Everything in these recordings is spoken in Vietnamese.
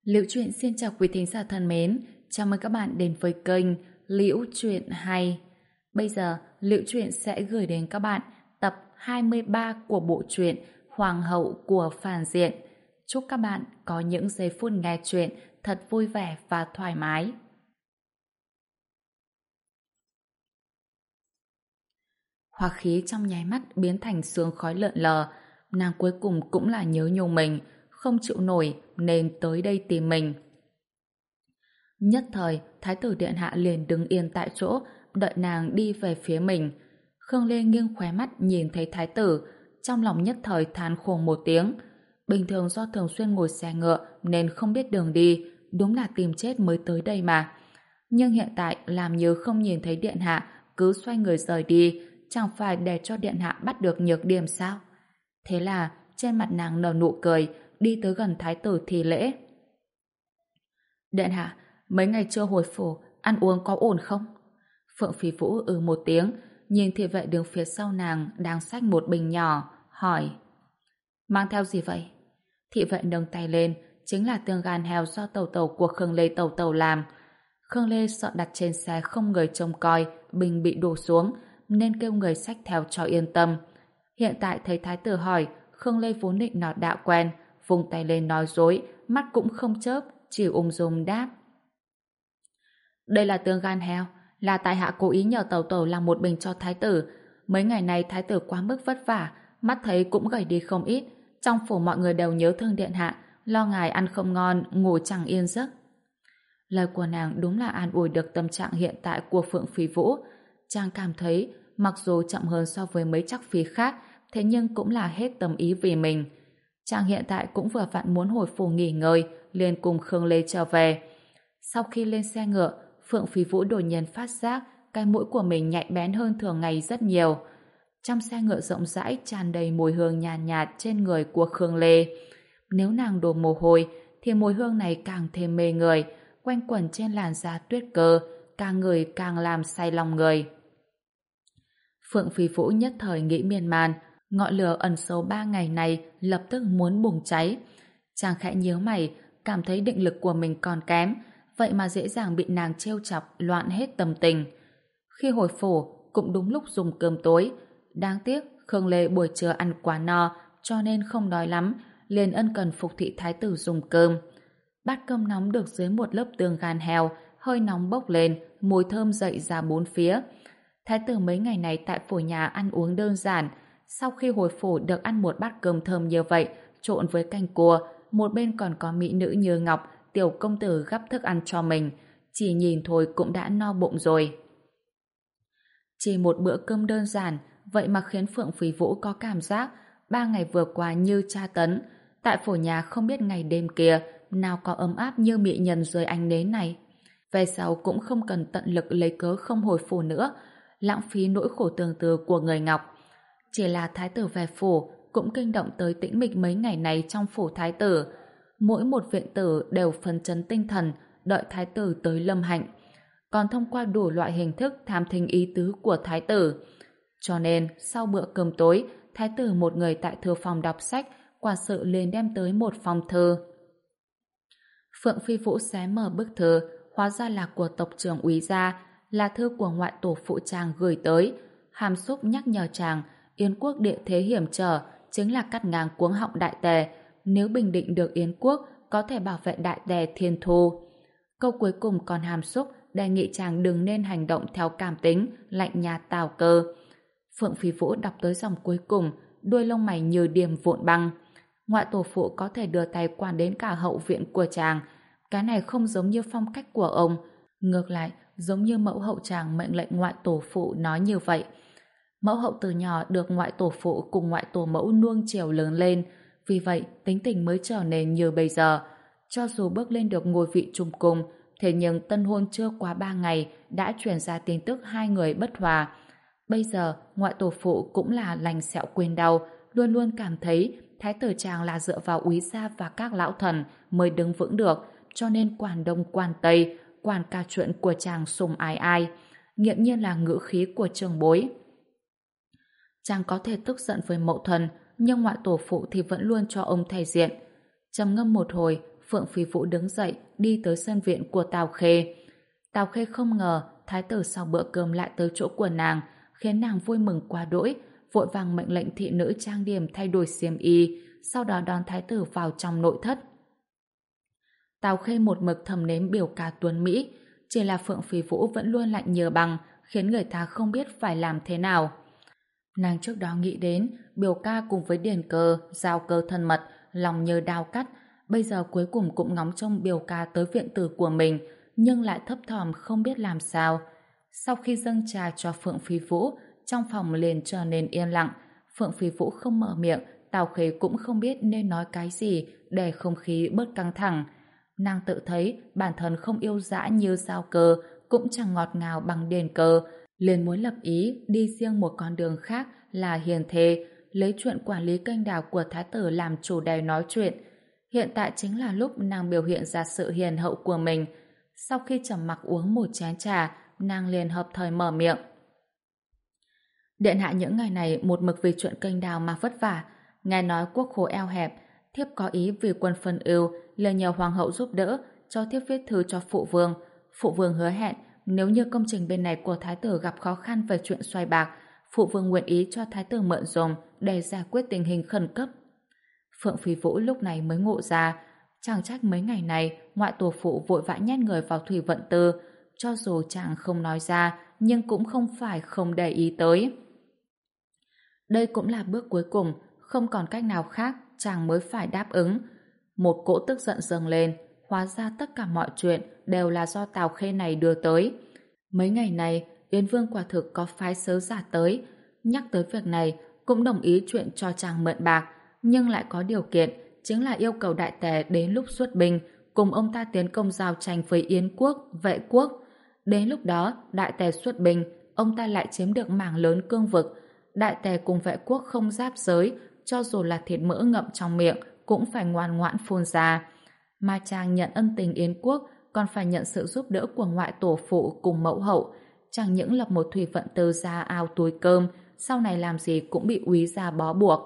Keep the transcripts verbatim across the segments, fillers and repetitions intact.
Liễu Chuyện xin chào quý thính giả thân mến, chào mừng các bạn đến với kênh Liễu Chuyện Hay. Bây giờ, Liễu Chuyện sẽ gửi đến các bạn tập hai mươi ba của bộ truyện Hoàng hậu của phản diện. Chúc các bạn có những giây phút nghe chuyện thật vui vẻ và thoải mái. Hoa khí trong nháy mắt biến thành sương khói lượn lờ, nàng cuối cùng cũng là nhớ nhung mình, không chịu nổi nên tới đây tìm mình. Nhất thời, Thái tử điện hạ liền đứng yên tại chỗ, đợi nàng đi về phía mình. Khương Lê nghiêng khóe mắt nhìn thấy Thái tử, trong lòng nhất thời than khổ một tiếng. Bình thường do thường xuyên ngồi xe ngựa nên không biết đường đi, đúng là tìm chết mới tới đây mà. Nhưng hiện tại làm như không nhìn thấy điện hạ, cứ xoay người rời đi, chẳng phải để cho điện hạ bắt được nhược điểm sao? Thế là trên mặt nàng nở nụ cười, đi tới gần Thái tử thì lễ. Điện hạ, mấy ngày chưa hồi phủ, ăn uống có ổn không? Phượng Phí Vũ ừ một tiếng, nhìn thị vệ đứng phía sau nàng đang xách một bình nhỏ, hỏi. Mang theo gì vậy? Thị vệ nâng tay lên, chính là tương gan heo do tàu tàu của Khương Lê tàu tàu làm. Khương Lê sợ đặt trên xe không người trông coi, bình bị đổ xuống, nên kêu người xách theo cho yên tâm. Hiện tại thấy Thái tử hỏi, Khương Lê vốn định nọt đạo quen, vùng tay lên nói dối, mắt cũng không chớp, chỉ ung dung đáp. Đây là tương gan heo, là tại hạ cố ý nhờ tàu tàu làm một bình cho Thái tử. Mấy ngày này Thái tử quá mức vất vả, mắt thấy cũng gầy đi không ít. Trong phủ mọi người đều nhớ thương điện hạ, lo ngài ăn không ngon, ngủ chẳng yên giấc. Lời của nàng đúng là an ủi được tâm trạng hiện tại của Phượng Phí Vũ. Chàng cảm thấy, mặc dù chậm hơn so với mấy chắc phí khác, thế nhưng cũng là hết tâm ý vì mình. Chàng hiện tại cũng vừa vặn muốn hồi phủ nghỉ ngơi, liền cùng Khương Lê trở về. Sau khi lên xe ngựa, Phượng Phí Vũ đột nhiên phát giác cái mũi của mình nhạy bén hơn thường ngày rất nhiều. Trong xe ngựa rộng rãi tràn đầy mùi hương nhàn nhạt, nhạt trên người của Khương Lê. Nếu nàng đổ mồ hôi, thì mùi hương này càng thêm mê người, quanh quẩn trên làn da tuyết cơ, càng người càng làm say lòng người. Phượng Phí Vũ nhất thời nghĩ miên man, ngọn lửa ẩn sâu ba ngày này lập tức muốn bùng cháy. Chàng khẽ nhíu mày, cảm thấy định lực của mình còn kém, vậy mà dễ dàng bị nàng trêu chọc, loạn hết tâm tình. Khi hồi phủ, cũng đúng lúc dùng cơm tối. Đáng tiếc, Khương Lê buổi trưa ăn quá no, cho nên không đói lắm, liền ân cần phục thị Thái tử dùng cơm. Bát cơm nóng được dưới một lớp tương gan heo, hơi nóng bốc lên, mùi thơm dậy ra bốn phía. Thái tử mấy ngày này tại phủ nhà ăn uống đơn giản, sau khi hồi phủ được ăn một bát cơm thơm như vậy, trộn với canh cua, một bên còn có mỹ nữ như ngọc, tiểu công tử gắp thức ăn cho mình, chỉ nhìn thôi cũng đã no bụng rồi. Chỉ một bữa cơm đơn giản, vậy mà khiến Phượng Phí Vũ có cảm giác ba ngày vừa qua như tra tấn. Tại phủ nhà không biết ngày đêm kia, nào có ấm áp như mỹ nhân dưới ánh nến này. Về sau cũng không cần tận lực lấy cớ không hồi phủ nữa, lãng phí nỗi khổ tương tư của người Ngọc. Chỉ là Thái tử về phủ cũng kinh động tới tĩnh mịch mấy ngày này trong phủ Thái tử. Mỗi một viện tử đều phấn chấn tinh thần đợi Thái tử tới lâm hạnh, còn thông qua đủ loại hình thức tham thính ý tứ của Thái tử. Cho nên sau bữa cơm tối, Thái tử một người tại thư phòng đọc sách, quả sự liền đem tới một phong thư. Phượng Phi Vũ xé mở bức thư, hóa ra là của tộc trưởng Úy gia, là thư của ngoại tổ phụ chàng gửi tới, hàm xúc nhắc nhở chàng Yến quốc địa thế hiểm trở, chính là cắt ngang cuống họng Đại Tề, nếu bình định được Yến quốc có thể bảo vệ Đại Tề thiên thu. Câu cuối cùng còn hàm xúc đề nghị chàng đừng nên hành động theo cảm tính, lạnh nhạt tào cơ. Phượng Phi Vũ đọc tới dòng cuối cùng, đuôi lông mày như điểm vụn băng. Ngoại tổ phụ có thể đưa tay quản đến cả hậu viện của chàng, cái này không giống như phong cách của ông, ngược lại giống như mẫu hậu chàng mệnh lệnh ngoại tổ phụ nói như vậy. Mẫu hậu từ nhỏ được ngoại tổ phụ cùng ngoại tổ mẫu nuông chiều lớn lên, vì vậy tính tình mới trở nên như bây giờ. Cho dù bước lên được ngôi vị trung cung, thế nhưng tân hôn chưa quá ba ngày đã truyền ra tin tức hai người bất hòa. Bây giờ ngoại tổ phụ cũng là lành sẹo quên đau, luôn luôn cảm thấy thái tử chàng là dựa vào Úy gia và các lão thần mới đứng vững được, cho nên quản đông quản tây, quản cả chuyện của chàng sùng ái ai, nghiễm nhiên là ngữ khí của trường bối. Chàng có thể tức giận với mẫu thân, nhưng ngoại tổ phụ thì vẫn luôn cho ông thể diện. Trầm ngâm một hồi, Phượng Phi Vũ đứng dậy, đi tới sân viện của Tào Khê. Tào Khê không ngờ thái tử sau bữa cơm lại tới chỗ của nàng, khiến nàng vui mừng quá đỗi, vội vàng mệnh lệnh thị nữ trang điểm thay đổi xiêm y, sau đó đón thái tử vào trong nội thất. Tào Khê một mực thầm nếm biểu ca tuấn Mỹ, chỉ là Phượng Phi Vũ vẫn luôn lạnh như băng, khiến người ta không biết phải làm thế nào. Nàng trước đó nghĩ đến biểu ca cùng với Điền Cơ, Giao Cơ thân mật, lòng như đao cắt, bây giờ cuối cùng cũng ngóng trông biểu ca tới viện tử của mình, nhưng lại thấp thỏm không biết làm sao. Sau khi dâng trà cho Phượng Phi Vũ, trong phòng liền trở nên yên lặng. Phượng Phi Vũ không mở miệng, Tào Khê cũng không biết nên nói cái gì để không khí bớt căng thẳng. Nàng tự thấy bản thân không yêu dã như Giao Cơ, cũng chẳng ngọt ngào bằng Điền Cơ, liền muốn lập ý đi riêng một con đường khác là hiền thê, lấy chuyện quản lý kênh đào của thái tử làm chủ đề nói chuyện. Hiện tại chính là lúc nàng biểu hiện ra sự hiền hậu của mình. Sau khi trầm mặc uống một chén trà, nàng liền hợp thời mở miệng. Điện hạ những ngày này một mực vì chuyện kênh đào mà vất vả, nghe nói quốc khố eo hẹp, thiếp có ý vì quân phân ưu liền nhờ hoàng hậu giúp đỡ, cho thiếp viết thư cho phụ vương. Phụ vương hứa hẹn nếu như công trình bên này của thái tử gặp khó khăn về chuyện xoay bạc, phụ vương nguyện ý cho thái tử mượn dùng để giải quyết tình hình khẩn cấp. Phượng Phi Vũ lúc này mới ngộ ra, chẳng trách mấy ngày này ngoại tổ phụ vội vã nhét người vào thủy vận tư, cho dù chàng không nói ra nhưng cũng không phải không để ý tới. Đây cũng là bước cuối cùng, không còn cách nào khác, chàng mới phải đáp ứng. Một cỗ tức giận dâng lên, hóa ra tất cả mọi chuyện đều là do Tào Khê này đưa tới. Mấy ngày này, Yến Vương quả thực có phái sớ giả tới, nhắc tới việc này, cũng đồng ý chuyện cho chàng mượn bạc, nhưng lại có điều kiện, chính là yêu cầu đại tề đến lúc xuất binh, cùng ông ta tiến công giao tranh với Yến quốc, Vệ quốc. Đến lúc đó, đại tề xuất binh, ông ta lại chiếm được mảng lớn cương vực. Đại tề cùng Vệ quốc không giáp giới, cho dù là thịt mỡ ngậm trong miệng, cũng phải ngoan ngoãn phun ra. Mà chàng nhận ân tình Yến quốc, còn phải nhận sự giúp đỡ của ngoại tổ phụ cùng mẫu hậu. Chẳng những lập một thủy vận tư ra ao túi cơm, sau này làm gì cũng bị úy gia bó buộc.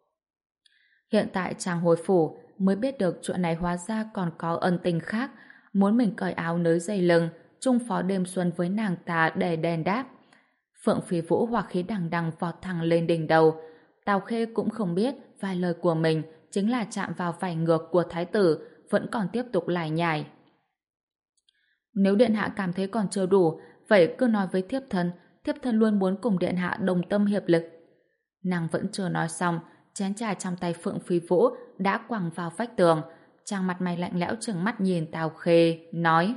Hiện tại chàng hồi phủ mới biết được chuyện này hóa ra còn có ân tình khác, muốn mình cởi áo nới dây lưng, chung phó đêm xuân với nàng ta để đền đáp. Phượng Phi Vũ hỏa khí đằng đằng vọt thẳng lên đỉnh đầu. Tào Khê cũng không biết vài lời của mình chính là chạm vào vảy ngược của thái tử, vẫn còn tiếp tục lải nhải. Nếu điện hạ cảm thấy còn chưa đủ, vậy cứ nói với thiếp thân, thiếp thân luôn muốn cùng điện hạ đồng tâm hiệp lực. Nàng vẫn chưa nói xong, chén trà trong tay Phượng Phi Vũ đã quẳng vào vách tường. Chàng mặt mày lạnh lẽo trừng mắt nhìn Tào Khê, nói: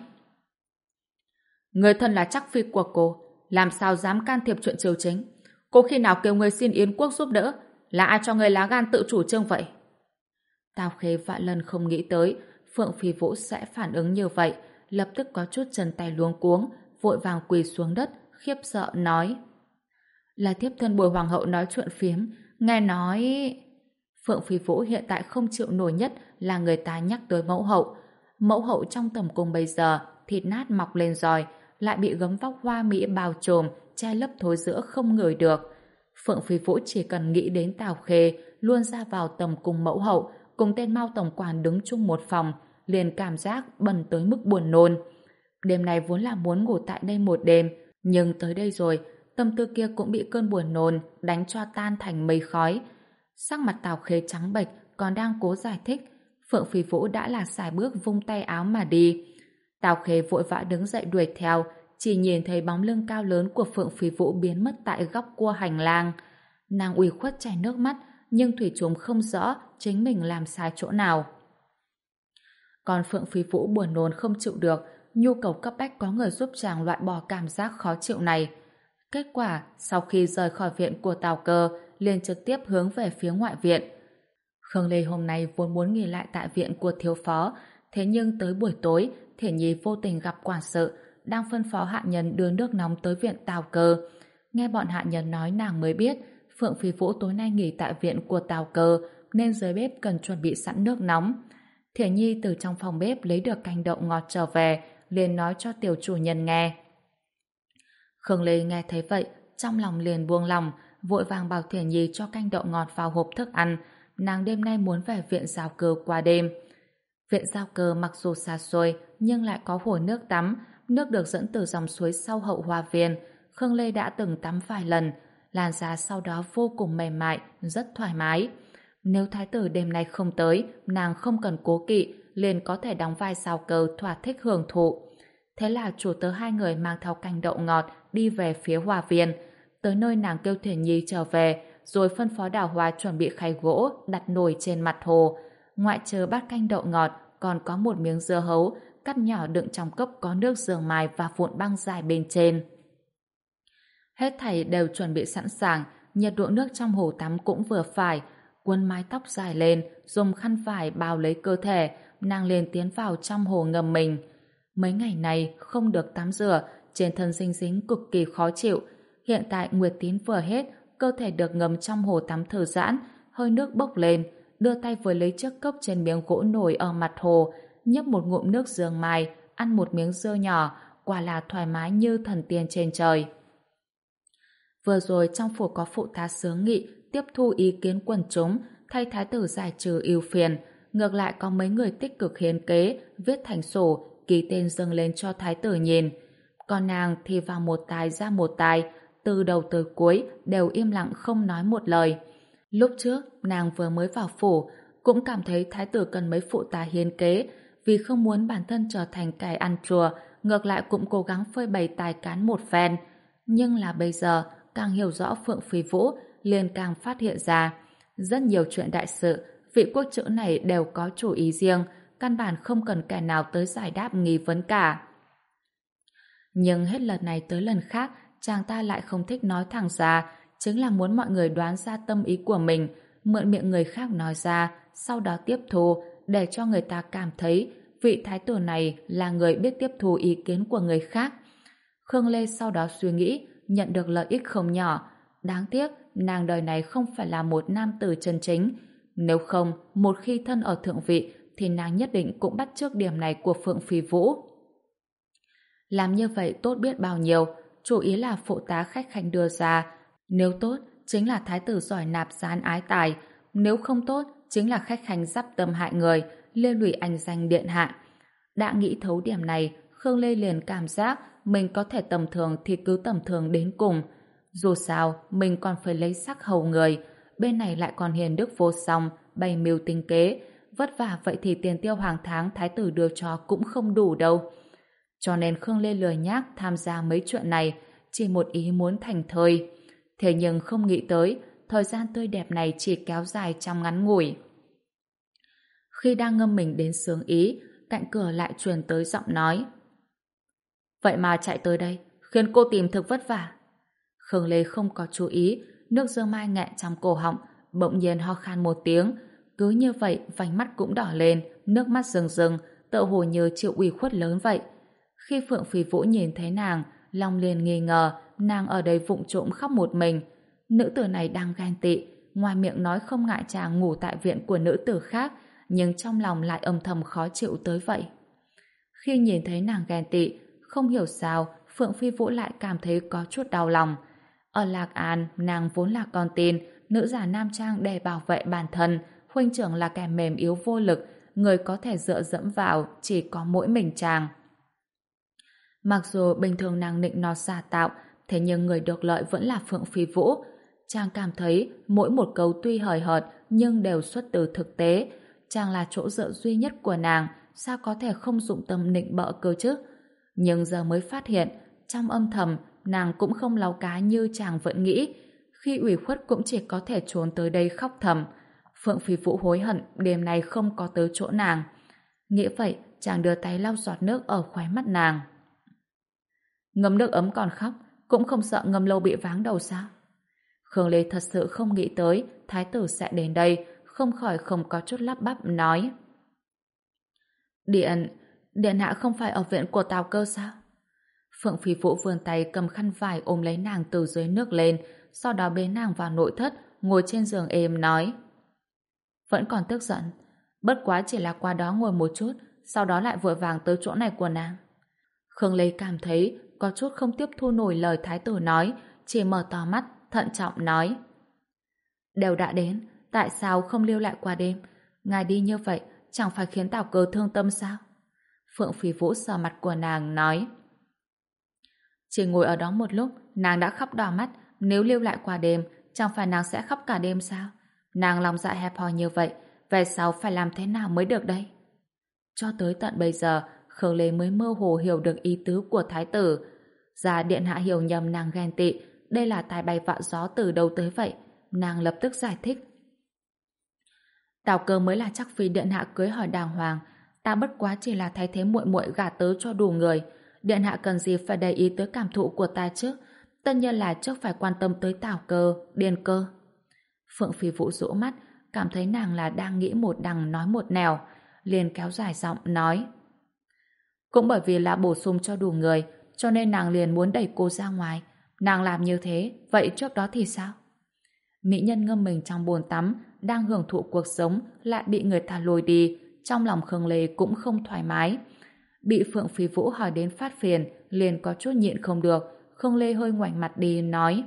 Người thân là chắc phi của cô, làm sao dám can thiệp chuyện triều chính? Cô khi nào kêu người xin Yến quốc giúp đỡ? Là ai cho người lá gan tự chủ trương vậy? Tào Khê vạn lần không nghĩ tới Phượng Phi Vũ sẽ phản ứng như vậy, lập tức có chút chân tay luống cuống, vội vàng quỳ xuống đất, khiếp sợ nói: Là thiếp thân bồi hoàng hậu nói chuyện phiếm, nghe nói... Phượng Phi Vũ hiện tại không chịu nổi nhất là người ta nhắc tới mẫu hậu. Mẫu hậu trong tầm cung bây giờ, thịt nát mọc lên giòi, lại bị gấm vóc hoa mỹ bao trùm, che lấp thối rữa không ngửi được. Phượng Phi Vũ chỉ cần nghĩ đến Tào Khê luôn ra vào tầm cung mẫu hậu, cùng tên Mao tổng quản đứng chung một phòng, liền cảm giác bần tới mức buồn nôn. Đêm này vốn là muốn ngủ tại đây một đêm, nhưng tới đây rồi, tâm tư kia cũng bị cơn buồn nôn đánh cho tan thành mây khói. Sắc mặt Tào Khê trắng bệch, còn đang cố giải thích, Phượng Phi Vũ đã là sải bước vung tay áo mà đi. Tào Khê vội vã đứng dậy đuổi theo, chỉ nhìn thấy bóng lưng cao lớn của Phượng Phi Vũ biến mất tại góc cua hành lang. Nàng ủy khuất chảy nước mắt, nhưng thủy chung không rõ chính mình làm sai chỗ nào. Còn Phượng Phi Vũ buồn nôn không chịu được, nhu cầu cấp bách có người giúp chàng loại bỏ cảm giác khó chịu này. Kết quả, sau khi rời khỏi viện của Tào Cơ, liền trực tiếp hướng về phía ngoại viện. Khương Lê hôm nay vốn muốn nghỉ lại tại viện của thiếu phó, thế nhưng tới buổi tối, Thể Nhi vô tình gặp quản sự, đang phân phó hạ nhân đưa nước nóng tới viện Tào Cơ. Nghe bọn hạ nhân nói nàng mới biết, Phượng Phi Vũ tối nay nghỉ tại viện của Tào Cơ, nên dưới bếp cần chuẩn bị sẵn nước nóng. Thể Nhi từ trong phòng bếp lấy được canh đậu ngọt trở về, liền nói cho tiểu chủ nhân nghe. Khương Lê nghe thấy vậy, trong lòng liền buông lòng, vội vàng bảo Thể Nhi cho canh đậu ngọt vào hộp thức ăn. Nàng đêm nay muốn về viện Giao Cơ qua đêm. Viện giao cơ mặc dù xa xôi nhưng lại có hồ nước tắm, nước được dẫn từ dòng suối sau hậu hoa viên. Khương Lê đã từng tắm vài lần, làn da sau đó vô cùng mềm mại, rất thoải mái. Nếu thái tử đêm nay không tới, nàng không cần cố kỵ, liền có thể đóng vai giao cơ thỏa thích hưởng thụ. Thế là chủ tớ hai người mang theo canh đậu ngọt đi về phía hoa viên. Tới nơi nàng kêu Thiển Nhi trở về, rồi phân phó Đào Hoa chuẩn bị khay gỗ đặt nồi trên mặt hồ. Ngoại trừ bát canh đậu ngọt, còn có một miếng dưa hấu cắt nhỏ đựng trong cốc có nước dương mai và vụn băng dài bên trên. Hết thảy đều chuẩn bị sẵn sàng, nhiệt độ nước trong hồ tắm cũng vừa phải. Quấn mái tóc dài lên, dùng khăn vải bao lấy cơ thể, nàng liền tiến vào trong hồ ngâm mình. Mấy ngày này không được tắm rửa, trên thân dinh dính cực kỳ khó chịu. Hiện tại nguyệt tín vừa hết, cơ thể được ngâm trong hồ tắm thư giãn, hơi nước bốc lên, đưa tay vừa lấy chiếc cốc trên miếng gỗ nổi ở mặt hồ, nhấp một ngụm nước dương mai, ăn một miếng dưa nhỏ, quả là thoải mái như thần tiên trên trời. Vừa rồi trong phủ có phụ tá xướng nghị tiếp thu ý kiến quần chúng, thay thái tử giải trừ ưu phiền, ngược lại có mấy người tích cực hiến kế, viết thành sổ, ký tên dâng lên cho thái tử nhìn. Còn nàng thì vào một tài ra một tài, từ đầu tới cuối đều im lặng không nói một lời. Lúc trước, nàng vừa mới vào phủ, cũng cảm thấy thái tử cần mấy phụ tá hiến kế, vì không muốn bản thân trở thành kẻ ăn chùa, ngược lại cũng cố gắng phơi bày tài cán một phen. Nhưng là bây giờ, càng hiểu rõ Phượng Phi Vũ, liền càng phát hiện ra. Rất nhiều chuyện đại sự, vị quốc chữ này đều có chủ ý riêng, căn bản không cần kẻ nào tới giải đáp nghi vấn cả. Nhưng hết lần này tới lần khác, chàng ta lại không thích nói thẳng ra, chính là muốn mọi người đoán ra tâm ý của mình, mượn miệng người khác nói ra, sau đó tiếp thu, để cho người ta cảm thấy vị thái tử này là người biết tiếp thu ý kiến của người khác. Khương Lê sau đó suy nghĩ, nhận được lợi ích không nhỏ. Đáng tiếc, nàng đời này không phải là một nam tử chân chính. Nếu không, một khi thân ở thượng vị, thì nàng nhất định cũng bắt chước điểm này của Phượng Phi Vũ. Làm như vậy tốt biết bao nhiêu, chủ ý là phụ tá khách khanh đưa ra. Nếu tốt, chính là thái tử giỏi nạp gián ái tài. Nếu không tốt, chính là khách khanh dắp tâm hại người, liên lụy anh danh điện hạ. Đã nghĩ thấu điểm này, Khương Lê liền cảm giác mình có thể tầm thường thì cứ tầm thường đến cùng. Dù sao, mình còn phải lấy sắc hầu người, bên này lại còn hiền đức vô song, bày mưu tính kế. Vất vả vậy thì tiền tiêu hàng tháng thái tử đưa cho cũng không đủ đâu. Cho nên Khương Lê lười nhác tham gia mấy chuyện này, chỉ một ý muốn thành thơi. Thế nhưng không nghĩ tới, thời gian tươi đẹp này chỉ kéo dài trong ngắn ngủi. Khi đang ngâm mình đến sướng ý, cạnh cửa lại truyền tới giọng nói. Vậy mà chạy tới đây, khiến cô tìm thực vất vả. Khương Lê không có chú ý, nước dương mai nghẹn trong cổ họng, bỗng nhiên ho khan một tiếng. Cứ như vậy, vành mắt cũng đỏ lên, nước mắt rưng rưng, tựa hồ như chịu ủy khuất lớn vậy. Khi Phượng Phi Vũ nhìn thấy nàng, lòng liền nghi ngờ nàng ở đây vụng trộm khóc một mình. Nữ tử này đang ghen tị, ngoài miệng nói không ngại chàng ngủ tại viện của nữ tử khác, nhưng trong lòng lại âm thầm khó chịu tới vậy. Khi nhìn thấy nàng ghen tị, không hiểu sao Phượng Phi Vũ lại cảm thấy có chút đau lòng. Ở Lạc An, nàng vốn là con tin, nữ giả nam trang để bảo vệ bản thân, huynh trưởng là kẻ mềm yếu vô lực, người có thể dựa dẫm vào chỉ có mỗi mình chàng. Mặc dù bình thường nàng nịnh nọt giả tạo, thế nhưng người được lợi vẫn là Phượng Phi Vũ. Chàng cảm thấy mỗi một câu tuy hời hợt nhưng đều xuất từ thực tế. Chàng là chỗ dựa duy nhất của nàng, sao có thể không dụng tâm nịnh bợ cơ chứ? Nhưng giờ mới phát hiện, trong âm thầm, nàng cũng không láu cá như chàng vẫn nghĩ. Khi ủy khuất cũng chỉ có thể trốn tới đây khóc thầm. Phượng Phi Vũ hối hận đêm nay không có tới chỗ nàng. Nghĩ vậy, chàng đưa tay lau giọt nước ở khóe mắt nàng. Ngâm nước ấm còn khóc, cũng không sợ ngâm lâu bị váng đầu sao? Khương Lê thật sự không nghĩ tới thái tử sẽ đến đây, không khỏi không có chút lắp bắp nói. Điện, điện hạ không phải ở viện của Tào Cơ sao? Phượng Phi Vũ vươn tay cầm khăn vải ôm lấy nàng từ dưới nước lên, sau đó bế nàng vào nội thất, ngồi trên giường êm nói. Vẫn còn tức giận, bất quá chỉ là qua đó ngồi một chút, sau đó lại vội vàng tới chỗ này của nàng. Khương Lê cảm thấy có chút không tiếp thu nổi lời thái tử nói, chỉ mở to mắt, thận trọng nói. Đều đã đến, tại sao không lưu lại qua đêm? Ngài đi như vậy, chẳng phải khiến Tào Cơ thương tâm sao? Phượng Phi Vũ sờ mặt của nàng nói. Chỉ ngồi ở đó một lúc, nàng đã khóc đỏ mắt, nếu lưu lại qua đêm, chẳng phải nàng sẽ khóc cả đêm sao? Nàng lòng dạ hẹp hòi như vậy, về sau phải làm thế nào mới được đây? Cho tới tận bây giờ, Khương Lê mới mơ hồ hiểu được ý tứ của thái tử. Già điện hạ hiểu nhầm nàng ghen tị, đây là tai bay vạ gió từ đâu tới vậy? Nàng lập tức giải thích. Tào Cơ mới là chắc phi điện hạ cưới hỏi đàng hoàng, ta bất quá chỉ là thay thế muội muội gả tớ cho đủ người. Điện hạ cần gì phải để ý tới cảm thụ của ta chứ? Tất nhiên là trước phải quan tâm tới Tào Cơ, Điền Cơ. Phượng Phi Vũ rũ mắt, cảm thấy nàng là đang nghĩ một đằng nói một nẻo, liền kéo dài giọng nói. Cũng bởi vì là bổ sung cho đủ người, cho nên nàng liền muốn đẩy cô ra ngoài. Nàng làm như thế, vậy trước đó thì sao? Mỹ nhân ngâm mình trong bồn tắm, đang hưởng thụ cuộc sống, lại bị người ta lôi đi, trong lòng Khương Lê cũng không thoải mái. Bị Phượng Phi Vũ hỏi đến phát phiền, liền có chút nhịn không được, Khương Lê hơi ngoảnh mặt đi, nói.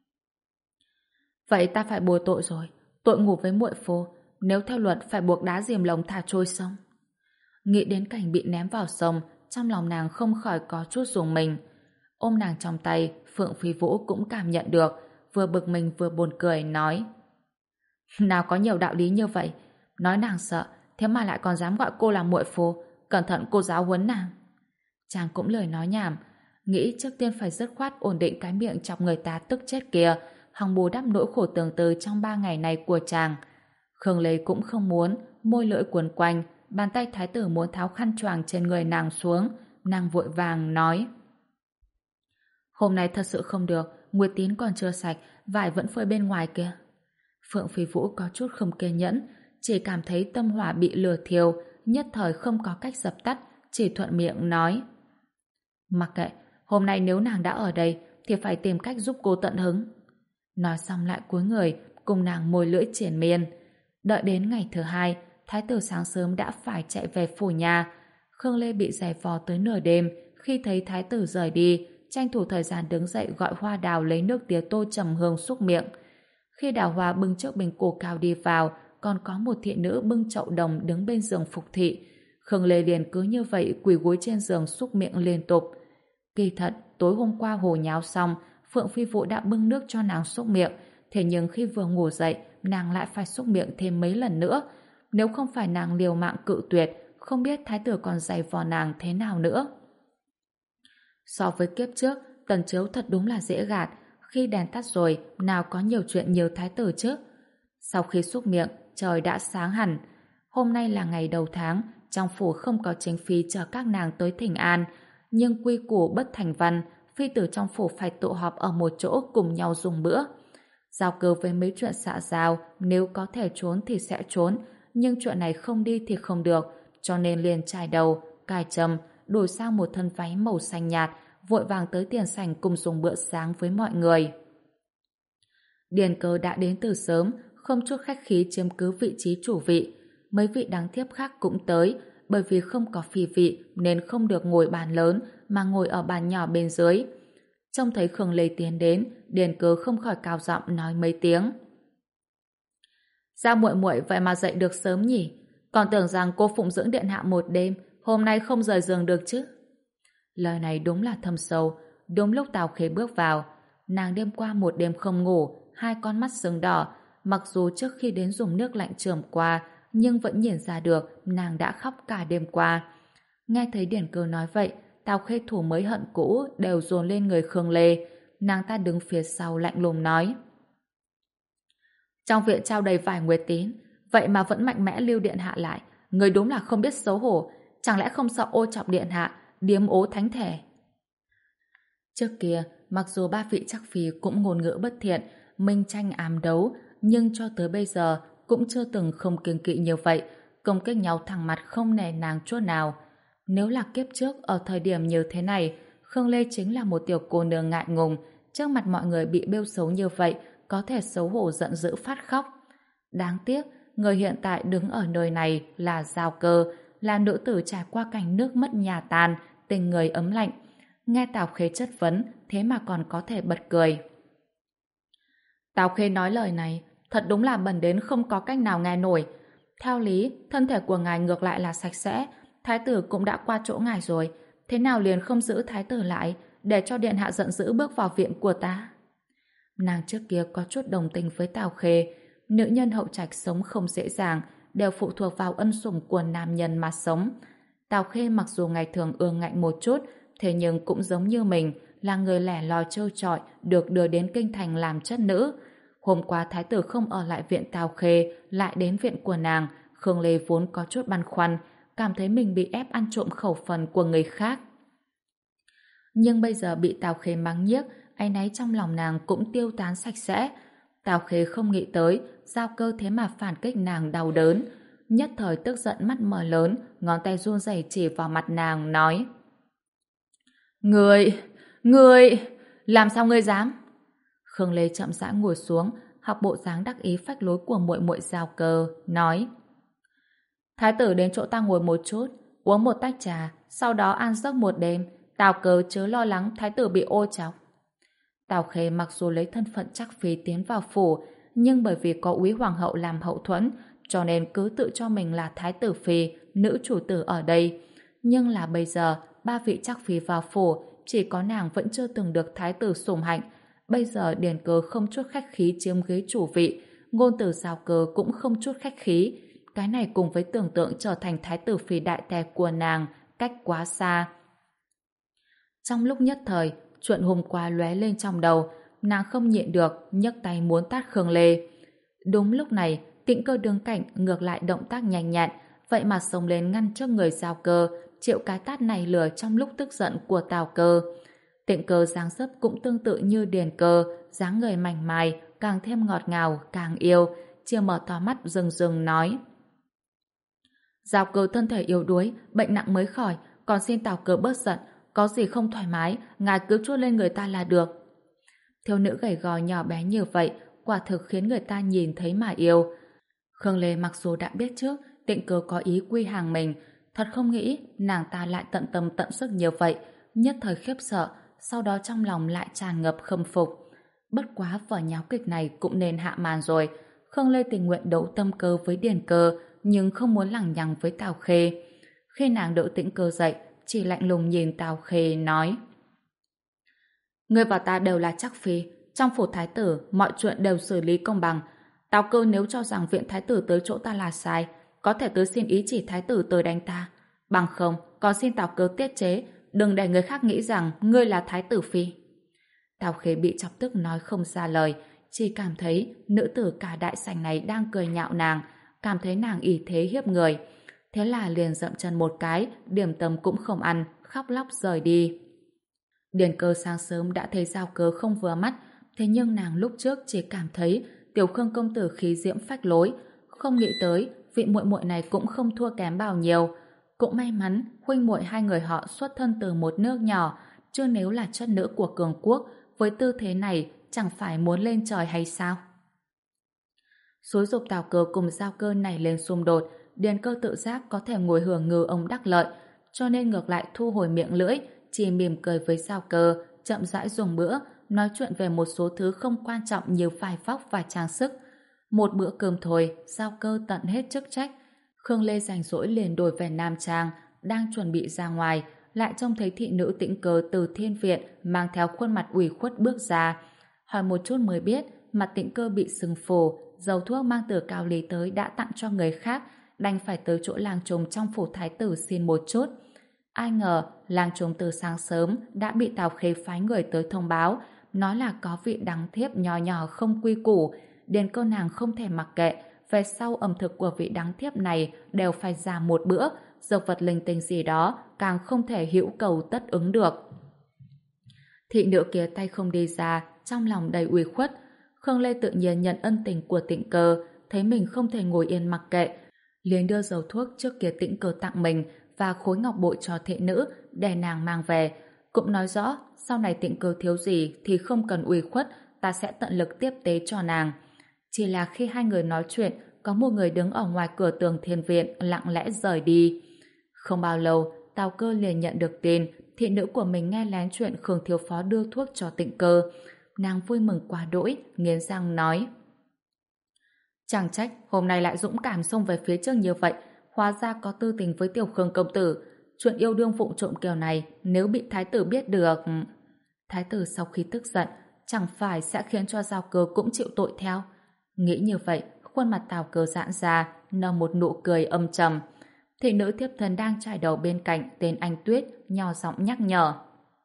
Vậy ta phải bồi tội rồi, tội ngủ với muội phu, nếu theo luật phải buộc đá diềm lồng thả trôi sông. Nghĩ đến cảnh bị ném vào sông, trong lòng nàng không khỏi có chút rùng mình. Ôm nàng trong tay, Phượng Phi Vũ cũng cảm nhận được, vừa bực mình vừa buồn cười, nói. Nào có nhiều đạo lý như vậy, nói nàng sợ, thế mà lại còn dám gọi cô là muội phu, cẩn thận cô giáo huấn nàng. Chàng cũng lời nói nhảm, nghĩ trước tiên phải dứt khoát ổn định cái miệng chọc người ta tức chết kia, hòng bù đắp nỗi khổ tương tư trong ba ngày này của chàng. Khương Lê cũng không muốn, môi lưỡi cuốn quanh, bàn tay thái tử muốn tháo khăn choàng trên người nàng xuống, nàng vội vàng nói. Hôm nay thật sự không được, nguyệt tín còn chưa sạch, vải vẫn phơi bên ngoài kìa. Phượng Phi Vũ có chút không kiên nhẫn, chỉ cảm thấy tâm hỏa bị lửa thiêu, nhất thời không có cách dập tắt, chỉ thuận miệng nói. Mặc kệ, hôm nay nếu nàng đã ở đây, thì phải tìm cách giúp cô tận hứng. Nói xong lại cúi người, cùng nàng môi lưỡi triển miên. Đợi đến ngày thứ hai, thái tử sáng sớm đã phải chạy về phủ nhà. Khương Lê bị giày vò tới nửa đêm, khi thấy thái tử rời đi, tranh thủ thời gian đứng dậy gọi Hoa Đào lấy nước tía tô trầm hương xúc miệng. Khi Đào Hoa bưng chiếc bình cổ cao đi vào, còn có một thị nữ bưng chậu đồng đứng bên giường phục thị. Khương Lê liền cứ như vậy quỳ gối trên giường xúc miệng liên tục. Kỳ thật, tối hôm qua hồ nháo xong, Phượng Phi Vũ đã bưng nước cho nàng xúc miệng, thế nhưng khi vừa ngủ dậy, nàng lại phải xúc miệng thêm mấy lần nữa. Nếu không phải nàng liều mạng cự tuyệt, không biết thái tử còn giày vò nàng thế nào nữa. So với kiếp trước, Tần Chiếu thật đúng là dễ gạt, khi đèn tắt rồi, nào có nhiều chuyện nhiều thái tử chứ. Sau khi xúc miệng, trời đã sáng hẳn. Hôm nay là ngày đầu tháng, trong phủ không có chính phi chờ các nàng tới thỉnh an, nhưng quy củ bất thành văn, phi tử trong phủ phải tụ họp ở một chỗ cùng nhau dùng bữa. Giao cơ với mấy chuyện xã giao, nếu có thể trốn thì sẽ trốn, nhưng chuyện này không đi thì không được, cho nên liền chải đầu, cài trầm, đổi sang một thân váy màu xanh nhạt, vội vàng tới tiền sảnh cùng dùng bữa sáng với mọi người. Điền Cơ đã đến từ sớm, không chút khách khí chiếm cứ vị trí chủ vị. Mấy vị đáng thiếp khác cũng tới, bởi vì không có phi vị nên không được ngồi bàn lớn mà ngồi ở bàn nhỏ bên dưới. Trông thấy Khương Lê tiến đến, Điền Cơ không khỏi cao giọng nói mấy tiếng. Sao muội muội vậy mà dậy được sớm nhỉ? Còn tưởng rằng cô phụng dưỡng điện hạ một đêm, hôm nay không rời giường được chứ? Lời này đúng là thâm sâu. Đúng lúc Tào Khê bước vào, nàng đêm qua một đêm không ngủ, hai con mắt sưng đỏ, mặc dù trước khi đến dùng nước lạnh chườm qua, nhưng vẫn nhìn ra được nàng đã khóc cả đêm qua. Nghe thấy Điển Cơ nói vậy, Tào Khê thủ mới hận cũ đều dồn lên người Khương Lê. Nàng ta đứng phía sau lạnh lùng nói. Trong viện trao đầy vải nguyệt tín, vậy mà vẫn mạnh mẽ lưu điện hạ lại. Người đúng là không biết xấu hổ, chẳng lẽ không sợ ô chọc điện hạ, điếm ố thánh thể. Trước kia, mặc dù ba vị chắc phi cũng ngôn ngữ bất thiện, minh tranh ám đấu, nhưng cho tới bây giờ cũng chưa từng không kiêng kỵ như vậy, công kích nhau thẳng mặt không nề nang chút nào. Nếu là kiếp trước ở thời điểm như thế này, Khương Lê chính là một tiểu cô nương ngại ngùng, trước mặt mọi người bị bêu xấu như vậy, có thể xấu hổ giận dữ phát khóc. Đáng tiếc, người hiện tại đứng ở nơi này là Giao Cơ, là nữ tử trải qua cảnh nước mất nhà tan, tình người ấm lạnh. Nghe Tào Khê chất vấn, thế mà còn có thể bật cười. Tào Khê nói lời này, thật đúng là bẩn đến không có cách nào nghe nổi. Theo lý, thân thể của ngài ngược lại là sạch sẽ, thái tử cũng đã qua chỗ ngài rồi, thế nào liền không giữ thái tử lại, để cho điện hạ giận dữ bước vào viện của ta? Nàng trước kia có chút đồng tình với Tào Khê, nữ nhân hậu trạch sống không dễ dàng, đều phụ thuộc vào ân sủng của nam nhân mà sống. Tào Khê mặc dù ngày thường ương ngạnh một chút, thế nhưng cũng giống như mình, là người lẻ loi trơ trọi, được đưa đến kinh thành làm chất nữ. Hôm qua thái tử không ở lại viện Tào Khê, lại đến viện của nàng, Khương Lê vốn có chút băn khoăn, cảm thấy mình bị ép ăn trộm khẩu phần của người khác. Nhưng bây giờ bị Tào Khê mắng nhiếc, áy náy trong lòng nàng cũng tiêu tán sạch sẽ. Tào Khê không nghĩ tới, Giao Cơ thế mà phản kích nàng đau đớn. Nhất thời tức giận mắt mở lớn, ngón tay run rẩy chỉ vào mặt nàng, nói: Ngươi, ngươi, làm sao ngươi dám? Khương Lê chậm rãi ngồi xuống, học bộ dáng đắc ý phách lối của muội muội Giao Cơ, nói: Thái tử đến chỗ ta ngồi một chút, uống một tách trà, sau đó ăn giấc một đêm. Tào Cơ chớ lo lắng thái tử bị ô chọc. Tào Khê mặc dù lấy thân phận chắc phi tiến vào phủ, nhưng bởi vì có úy hoàng hậu làm hậu thuẫn, cho nên cứ tự cho mình là thái tử phi, nữ chủ tử ở đây. Nhưng là bây giờ, ba vị chắc phi vào phủ, chỉ có nàng vẫn chưa từng được thái tử sủng hạnh. Bây giờ Điền Cơ không chút khách khí chiếm ghế chủ vị, ngôn tử Giao Cơ cũng không chút khách khí. Cái này cùng với tưởng tượng trở thành thái tử phi đại tề của nàng, cách quá xa. Trong lúc nhất thời, chuyện hôm qua lóe lên trong đầu, nàng không nhịn được, nhấc tay muốn tát Khương Lê. Đúng lúc này, Tĩnh Cơ đứng cạnh ngược lại động tác nhanh nhẹn, vậy mà xông lên ngăn trước người Giao Cơ, chịu cái tát này lừa trong lúc tức giận của Tào Cơ. Tĩnh Cơ dáng dấp cũng tương tự như Điền Cơ, dáng người mảnh mai, càng thêm ngọt ngào, càng yêu, chia mở to mắt rừng rừng nói: Giao Cơ thân thể yếu đuối, bệnh nặng mới khỏi, còn xin Tào Cơ bớt giận, có gì không thoải mái, ngài cứ chuốt lên người ta là được. Thiếu nữ gầy gò nhỏ bé như vậy, quả thực khiến người ta nhìn thấy mà yêu. Khương Lê mặc dù đã biết trước Tĩnh Cơ có ý quy hàng mình, thật không nghĩ nàng ta lại tận tâm tận sức như vậy, nhất thời khiếp sợ, sau đó trong lòng lại tràn ngập khâm phục. Bất quá vở nháo kịch này cũng nên hạ màn rồi. Khương Lê tình nguyện đấu tâm cơ với Điền Cơ, nhưng không muốn lằng nhằng với Tào Khê. Khi nàng đỡ Tĩnh Cơ dậy, chỉ lạnh lùng nhìn Tào Khê nói: Ngươi và ta đều là chắc phi, trong phủ thái tử mọi chuyện đều xử lý công bằng. Tào Cơ nếu cho rằng viện thái tử tới chỗ ta là sai, có thể tới xin ý chỉ thái tử tới đánh ta. Bằng không, còn xin Tào Cơ tiết chế, đừng để người khác nghĩ rằng ngươi là thái tử phi. Tào Khê bị chọc tức nói không ra lời, chỉ cảm thấy nữ tử cả đại sảnh này đang cười nhạo nàng, cảm thấy nàng ỷ thế hiếp người. Thế là liền dậm chân một cái, điểm tâm cũng không ăn, khóc lóc rời đi. Điền Cơ sáng sớm đã thấy Giao Cơ không vừa mắt, thế nhưng nàng lúc trước chỉ cảm thấy Tiểu Khương công tử khí diễm phách lối, không nghĩ tới vị muội muội này cũng không thua kém bao nhiêu. Cũng may mắn huynh muội hai người họ xuất thân từ một nước nhỏ, chứ nếu là chất nữ của cường quốc, với tư thế này chẳng phải muốn lên trời hay sao? Xúi giục Tào Cơ cùng Giao Cơ này lên xung đột, Điền Cơ tự giác có thể ngồi hưởng ngư ông đắc lợi, cho nên ngược lại thu hồi miệng lưỡi, chỉ mỉm cười với Giao Cơ, chậm rãi dùng bữa, nói chuyện về một số thứ không quan trọng như vải vóc và trang sức. Một bữa cơm thôi, Giao Cơ tận hết chức trách. Khương Lê rảnh rỗi liền đổi về nam trang, đang chuẩn bị ra ngoài, lại trông thấy thị nữ Tĩnh Cơ từ thiên viện mang theo khuôn mặt ủy khuất bước ra. Hỏi một chút mới biết, mặt Tĩnh Cơ bị sưng phù, dầu thuốc mang từ Cao Lý tới đã tặng cho người khác, đành phải tới chỗ Lang Trung trong phủ thái tử xin một chút. Ai ngờ, Lang Trung từ sáng sớm đã bị Tào Khê phái người tới thông báo, nói là có vị đắng thiếp nhỏ nhỏ không quy củ, Điền Cơ nàng không thể mặc kệ, về sau ẩm thực của vị đắng thiếp này đều phải ra một bữa, dược vật linh tinh gì đó càng không thể hữu cầu tất ứng được. Thị nữ kia tay không đi ra, trong lòng đầy ủy khuất. Khương Lê tự nhiên nhận ân tình của Tĩnh Cơ, thấy mình không thể ngồi yên mặc kệ, liền đưa dầu thuốc trước kia Tĩnh Cơ tặng mình và khối ngọc bội cho thị nữ để nàng mang về, cũng nói rõ sau này Tĩnh Cơ thiếu gì thì không cần ủy khuất, ta sẽ tận lực tiếp tế cho nàng. Chỉ là khi hai người nói chuyện, có một người đứng ở ngoài cửa tường thiên viện lặng lẽ rời đi. Không bao lâu, Tào Cơ liền nhận được tin thị nữ của mình nghe lén chuyện Khương thiếu phó đưa thuốc cho Tĩnh Cơ. Nàng vui mừng quá đỗi, nghiến răng nói: Chẳng trách hôm nay lại dũng cảm xông về phía trước như vậy, hóa ra có tư tình với Tiểu Khương công tử. Chuyện yêu đương vụng trộm kiểu này nếu bị thái tử biết được... Thái tử sau khi tức giận chẳng phải sẽ khiến cho Giao Cơ cũng chịu tội theo. Nghĩ như vậy, khuôn mặt Tào Cơ giãn ra, nở một nụ cười âm trầm. Thị nữ thiếp thân đang trải đầu bên cạnh tên Anh Tuyết nhỏ giọng nhắc nhở.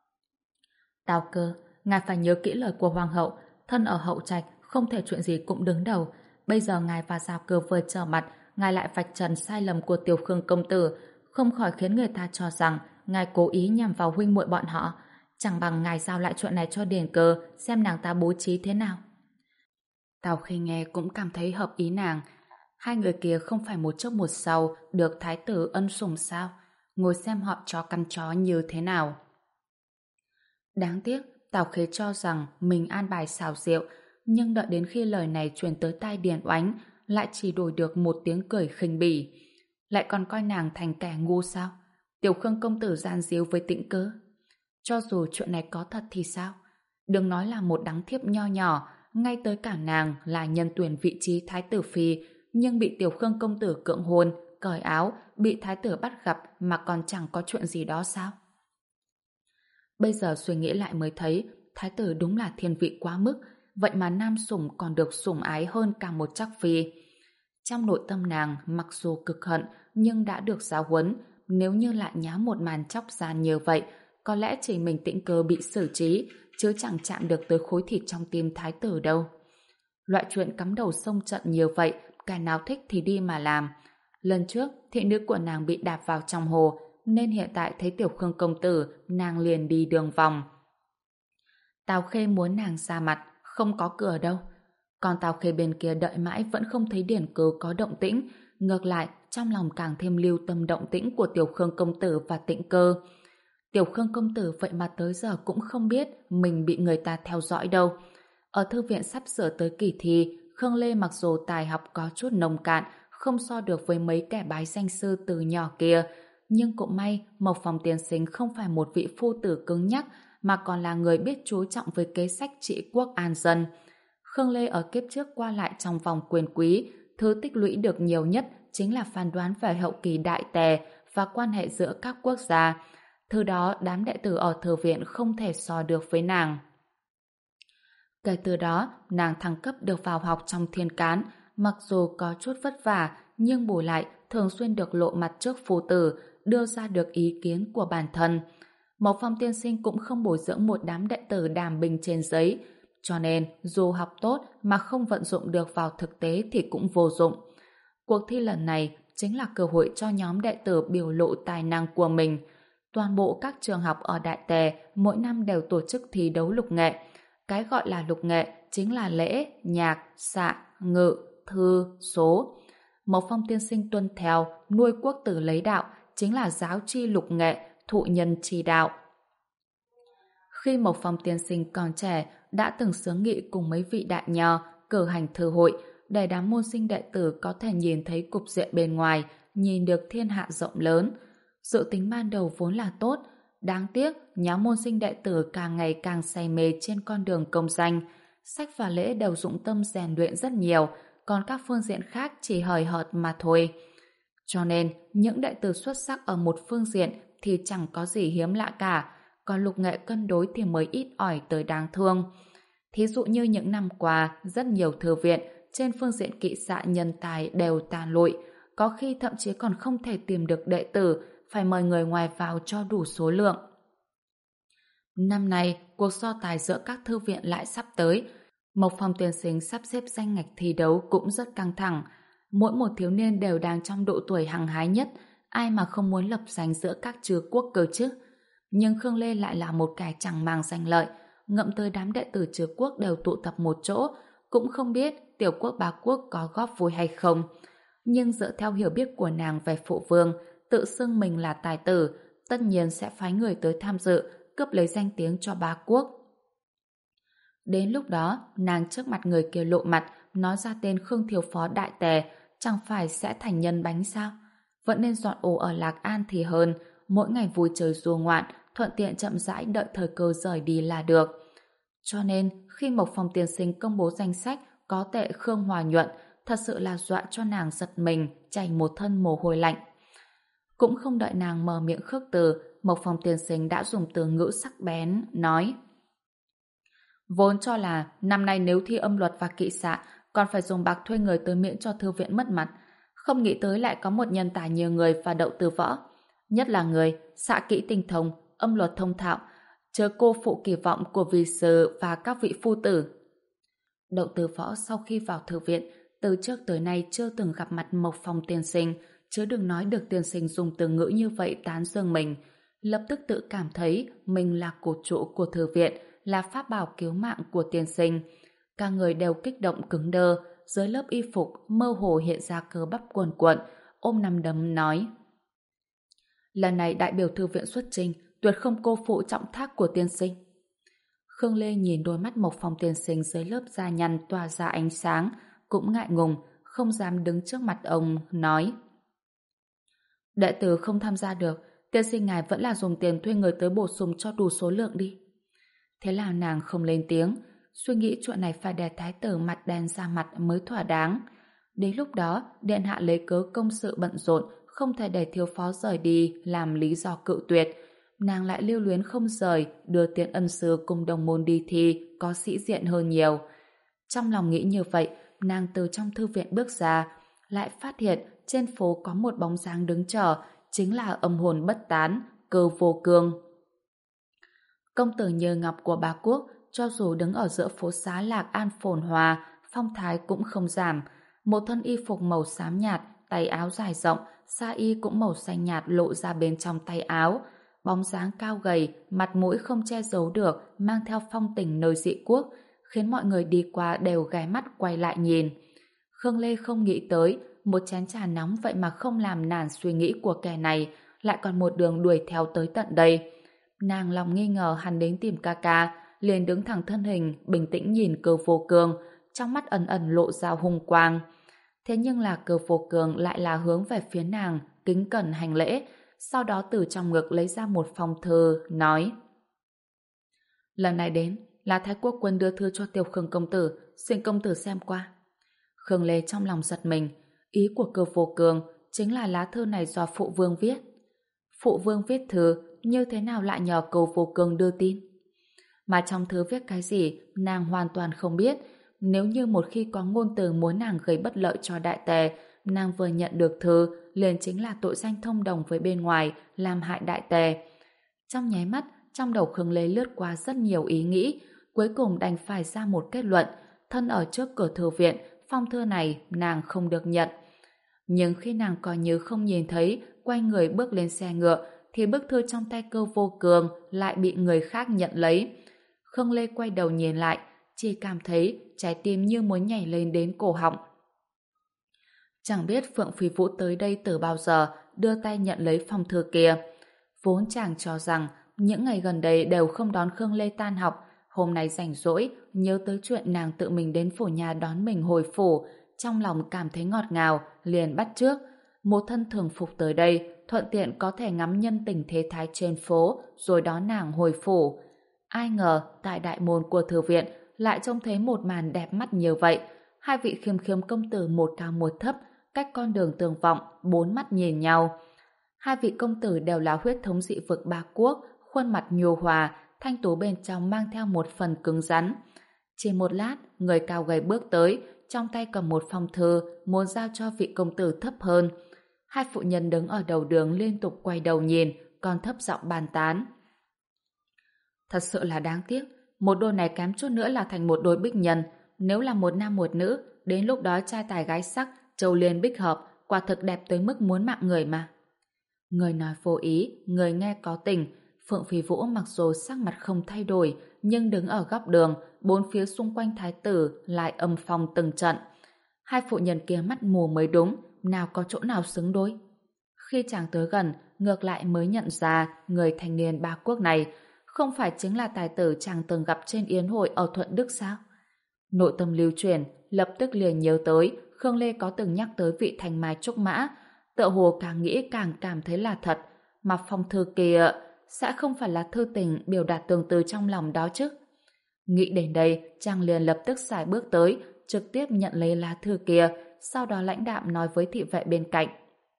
Tào Cơ, ngài phải nhớ kỹ lời của hoàng hậu, thân ở hậu trạch không thể chuyện gì cũng đứng đầu. Bây giờ ngài và Giao Cơ vừa trở mặt, ngài lại vạch trần sai lầm của Tiểu Khương công tử, không khỏi khiến người ta cho rằng ngài cố ý nhằm vào huynh muội bọn họ. Chẳng bằng ngài giao lại chuyện này cho Điền Cơ, xem nàng ta bố trí thế nào. Tào Khê nghe cũng cảm thấy hợp ý nàng. Hai người kia không phải một trước một sau được thái tử ân sủng sao? Ngồi xem họ chó căn chó như thế nào. Đáng tiếc, Tào Khê cho rằng mình an bài xảo diệu, nhưng đợi đến khi lời này truyền tới tai Điền Oánh, lại chỉ đổi được một tiếng cười khinh bỉ. Lại còn coi nàng thành kẻ ngu sao? Tiểu Khương công tử gian díu với Tĩnh Cơ. Cho dù chuyện này có thật thì sao? Đừng nói là một đắng thiếp nho nhỏ, ngay tới cả nàng là nhân tuyển vị trí thái tử phi, nhưng bị Tiểu Khương công tử cưỡng hôn, cởi áo, bị thái tử bắt gặp mà còn chẳng có chuyện gì đó sao? Bây giờ suy nghĩ lại mới thấy, thái tử đúng là thiên vị quá mức, vậy mà nam sủng còn được sủng ái hơn cả một trắc phi. Trong nội tâm nàng, mặc dù cực hận, nhưng đã được giáo huấn, nếu như lại nhá một màn chóc gian như vậy, có lẽ chỉ mình Tĩnh Cơ bị xử trí, chứ chẳng chạm được tới khối thịt trong tim thái tử đâu. Loại chuyện cắm đầu sông trận như vậy, cái nào thích thì đi mà làm. Lần trước, thị nữ của nàng bị đạp vào trong hồ, nên hiện tại thấy Tiểu Khương công tử, nàng liền đi đường vòng. Tào Khê muốn nàng ra mặt, không có cửa đâu. Còn Tào Khê bên kia đợi mãi vẫn không thấy Điền Cơ có động tĩnh, ngược lại, trong lòng càng thêm lưu tâm động tĩnh của Tiểu Khương công tử và Tĩnh Cơ. Tiểu Khương công tử vậy mà tới giờ cũng không biết mình bị người ta theo dõi đâu. Ở thư viện sắp sửa tới kỳ thi, Khương Lê mặc dù tài học có chút nông cạn, không so được với mấy kẻ bái danh sư từ nhỏ kia, nhưng cũng may Mộc Phòng tiên sinh không phải một vị phu tử cứng nhắc, mà còn là người biết chú trọng với kế sách trị quốc an dân. Khương Lê ở kiếp trước qua lại trong vòng quyền quý, thứ tích lũy được nhiều nhất chính là phán đoán về hậu kỳ đại tề và quan hệ giữa các quốc gia. Thứ đó đám đệ tử ở thư viện không thể so được với nàng. Kể từ đó, nàng thăng cấp được vào học trong thiên cán, mặc dù có chút vất vả, nhưng bù lại thường xuyên được lộ mặt trước phu tử, đưa ra được ý kiến của bản thân. Mộc Phong tiên sinh cũng không bồi dưỡng một đám đệ tử đàm bình trên giấy, cho nên dù học tốt mà không vận dụng được vào thực tế thì cũng vô dụng. Cuộc thi lần này chính là cơ hội cho nhóm đệ tử biểu lộ tài năng của mình. Toàn bộ các trường học ở Đại Tề mỗi năm đều tổ chức thi đấu lục nghệ. Cái gọi là lục nghệ chính là lễ, nhạc, xạ, ngự, thư, số. Mộc Phong tiên sinh tuân theo nuôi quốc tử lấy đạo chính là giáo chi lục nghệ, thụ nhân chi đạo. Khi Mộc Phong tiên sinh còn trẻ đã từng xướng nghị cùng mấy vị đại nho cử hành thư hội để đám môn sinh đệ tử có thể nhìn thấy cục diện bên ngoài, nhìn được thiên hạ rộng lớn. Dự tính ban đầu vốn là tốt, đáng tiếc nhóm môn sinh đệ tử càng ngày càng say mê trên con đường công danh. Sách và lễ đều dụng tâm rèn luyện rất nhiều, còn các phương diện khác chỉ hời hợt mà thôi. Cho nên, những đệ tử xuất sắc ở một phương diện thì chẳng có gì hiếm lạ cả, còn lục nghệ cân đối thì mới ít ỏi tới đáng thương. Thí dụ như những năm qua, rất nhiều thư viện trên phương diện kỵ xạ nhân tài đều tàn lụi, có khi thậm chí còn không thể tìm được đệ tử, phải mời người ngoài vào cho đủ số lượng. Năm nay, cuộc so tài giữa các thư viện lại sắp tới. Mộc Phong tiên sinh sắp xếp danh ngạch thi đấu cũng rất căng thẳng. Mỗi một thiếu niên đều đang trong độ tuổi hăng hái nhất, ai mà không muốn lập danh giữa các chư quốc cơ chứ. Nhưng Khương Lê lại là một kẻ chẳng màng danh lợi, ngậm tới đám đệ tử chư quốc đều tụ tập một chỗ, cũng không biết tiểu quốc bá quốc có góp vui hay không. Nhưng dựa theo hiểu biết của nàng về phụ vương, tự xưng mình là tài tử, tất nhiên sẽ phái người tới tham dự, cướp lấy danh tiếng cho bá quốc. Đến lúc đó, nàng trước mặt người kia lộ mặt, nói ra tên Khương Thiếu Phó Đại Tề, chẳng phải sẽ thành nhân bánh sao? Vẫn nên dọn ổ ở Lạc An thì hơn, mỗi ngày vui chơi du ngoạn, thuận tiện chậm rãi đợi thời cơ rời đi là được. Cho nên, khi Mộc Phong tiên sinh công bố danh sách có tệ Khương Hòa Nhuận, thật sự là dọa cho nàng giật mình, chảy một thân mồ hôi lạnh. Cũng không đợi nàng mở miệng khước từ, Mộc Phong tiên sinh đã dùng từ ngữ sắc bén, nói: vốn cho là năm nay nếu thi âm luật và kỵ xạ còn phải dùng bạc thuê người tới miễn cho thư viện mất mặt. Không nghĩ tới lại có một nhân tài nhiều người và đậu từ võ. Nhất là người xạ kỹ tinh thông, âm luật thông thạo, chớ cô phụ kỳ vọng của vị sư và các vị phu tử. Đậu từ võ sau khi vào thư viện, từ trước tới nay chưa từng gặp mặt Mộc Phong tiên sinh, chứ đừng nói được tiên sinh dùng từ ngữ như vậy tán dương mình. Lập tức tự cảm thấy mình là cột trụ của thư viện, là pháp bảo cứu mạng của tiên sinh. Cả người đều kích động cứng đơ, dưới lớp y phục mơ hồ hiện ra cơ bắp cuồn cuộn, ôm nắm đấm nói: lần này đại biểu thư viện xuất trình, tuyệt không cô phụ trọng thác của tiên sinh. Khương Lê nhìn đôi mắt Mộc Phong tiên sinh dưới lớp da nhăn tỏa ra ánh sáng, cũng ngại ngùng, không dám đứng trước mặt ông, nói: đệ tử không tham gia được, tiên sinh ngài vẫn là dùng tiền thuê người tới bổ sung cho đủ số lượng đi. Thế là nàng không lên tiếng, suy nghĩ chuyện này phải để thái tử mặt đen ra mặt mới thỏa đáng. Đến lúc đó, điện hạ lấy cớ công sự bận rộn, không thể để thiếu phó rời đi làm lý do cự tuyệt. Nàng lại lưu luyến không rời, đưa tiện ân sư cùng đồng môn đi thi, có sĩ diện hơn nhiều. Trong lòng nghĩ như vậy, nàng từ trong thư viện bước ra, lại phát hiện trên phố có một bóng dáng đứng chờ, chính là âm hồn bất tán, Cơ Vô Cương. Công tử Như Ngọc của Bá Quốc, cho dù đứng ở giữa phố xá Lạc An phồn hoa, phong thái cũng không giảm. Một thân y phục màu xám nhạt, tay áo dài rộng, sa y cũng màu xanh nhạt lộ ra bên trong tay áo. Bóng dáng cao gầy, mặt mũi không che giấu được, mang theo phong tình nơi dị quốc, khiến mọi người đi qua đều ghé mắt quay lại nhìn. Khương Lê không nghĩ tới, một chén trà nóng vậy mà không làm nản suy nghĩ của kẻ này, lại còn một đường đuổi theo tới tận đây. Nàng lòng nghi ngờ hắn đến tìm ca ca, liền đứng thẳng thân hình, bình tĩnh nhìn Cơ Vô Cương, trong mắt ẩn ẩn lộ ra hung quang. Thế nhưng là Cơ Vô Cương lại là hướng về phía nàng, kính cẩn hành lễ, sau đó từ trong ngực lấy ra một phong thư, nói: lần này đến là Thái Quốc quân đưa thư cho Tiêu Khương công tử, xin công tử xem qua. Khương Lê trong lòng giật mình, ý của Cơ Vô Cương chính là lá thư này do phụ vương viết. Phụ vương viết thư, như thế nào lại nhờ Cơ Vô Cương đưa tin? Mà trong thư viết cái gì, nàng hoàn toàn không biết. Nếu như một khi có ngôn từ muốn nàng gây bất lợi cho đại tề, nàng vừa nhận được thư, liền chính là tội danh thông đồng với bên ngoài, làm hại đại tề. Trong nháy mắt, trong đầu Khương Lê lướt qua rất nhiều ý nghĩ, cuối cùng đành phải ra một kết luận: thân ở trước cửa thư viện, phong thư này nàng không được nhận. Nhưng khi nàng coi như không nhìn thấy, quay người bước lên xe ngựa, thì bức thư trong tay Cơ Vô Cường lại bị người khác nhận lấy. Khương Lê quay đầu nhìn lại, chỉ cảm thấy trái tim như muốn nhảy lên đến cổ họng. Chẳng biết Phượng Phi Vũ tới đây từ bao giờ, đưa tay nhận lấy phong thư kia. Vốn chàng cho rằng những ngày gần đây đều không đón Khương Lê tan học, hôm nay rảnh rỗi, nhớ tới chuyện nàng tự mình đến phủ nhà đón mình hồi phủ, trong lòng cảm thấy ngọt ngào, liền bắt chước. Một thân thường phục tới đây, thuận tiện có thể ngắm nhân tình thế thái trên phố, rồi đón nàng hồi phủ. Ai ngờ, tại đại môn của thư viện, lại trông thấy một màn đẹp mắt như vậy. Hai vị khiêm khiêm công tử một cao một thấp, cách con đường tường vọng, bốn mắt nhìn nhau. Hai vị công tử đều là huyết thống dị vực Ba Quốc, khuôn mặt nhu hòa, thanh tú bên trong mang theo một phần cứng rắn. Chỉ một lát, người cao gầy bước tới, trong tay cầm một phong thư, muốn giao cho vị công tử thấp hơn. Hai phụ nhân đứng ở đầu đường liên tục quay đầu nhìn, còn thấp giọng bàn tán. Thật sự là đáng tiếc, một đôi này kém chút nữa là thành một đôi bích nhân. Nếu là một nam một nữ, đến lúc đó trai tài gái sắc, châu liên bích hợp, quả thực đẹp tới mức muốn mạng người mà. Người nói vô ý, người nghe có tình. Phượng Phi Vũ mặc dù sắc mặt không thay đổi, nhưng đứng ở góc đường, bốn phía xung quanh thái tử lại âm phong từng trận. Hai phụ nhân kia mắt mù mới đúng, nào có chỗ nào xứng đôi. Khi chàng tới gần, ngược lại mới nhận ra người thanh niên Ba Quốc này không phải chính là tài tử chàng từng gặp trên yến hội ở Thuận Đức sao? Nội tâm lưu truyền, lập tức liền nhớ tới Khương Lê có từng nhắc tới vị thành mai trúc mã, tựa hồ càng nghĩ càng cảm thấy là thật, mà phong thư kia sẽ không phải là thư tình biểu đạt tương tư trong lòng đó chứ. Nghĩ đến đây, chàng liền lập tức xài bước tới, trực tiếp nhận lấy lá thư kia, sau đó lãnh đạm nói với thị vệ bên cạnh.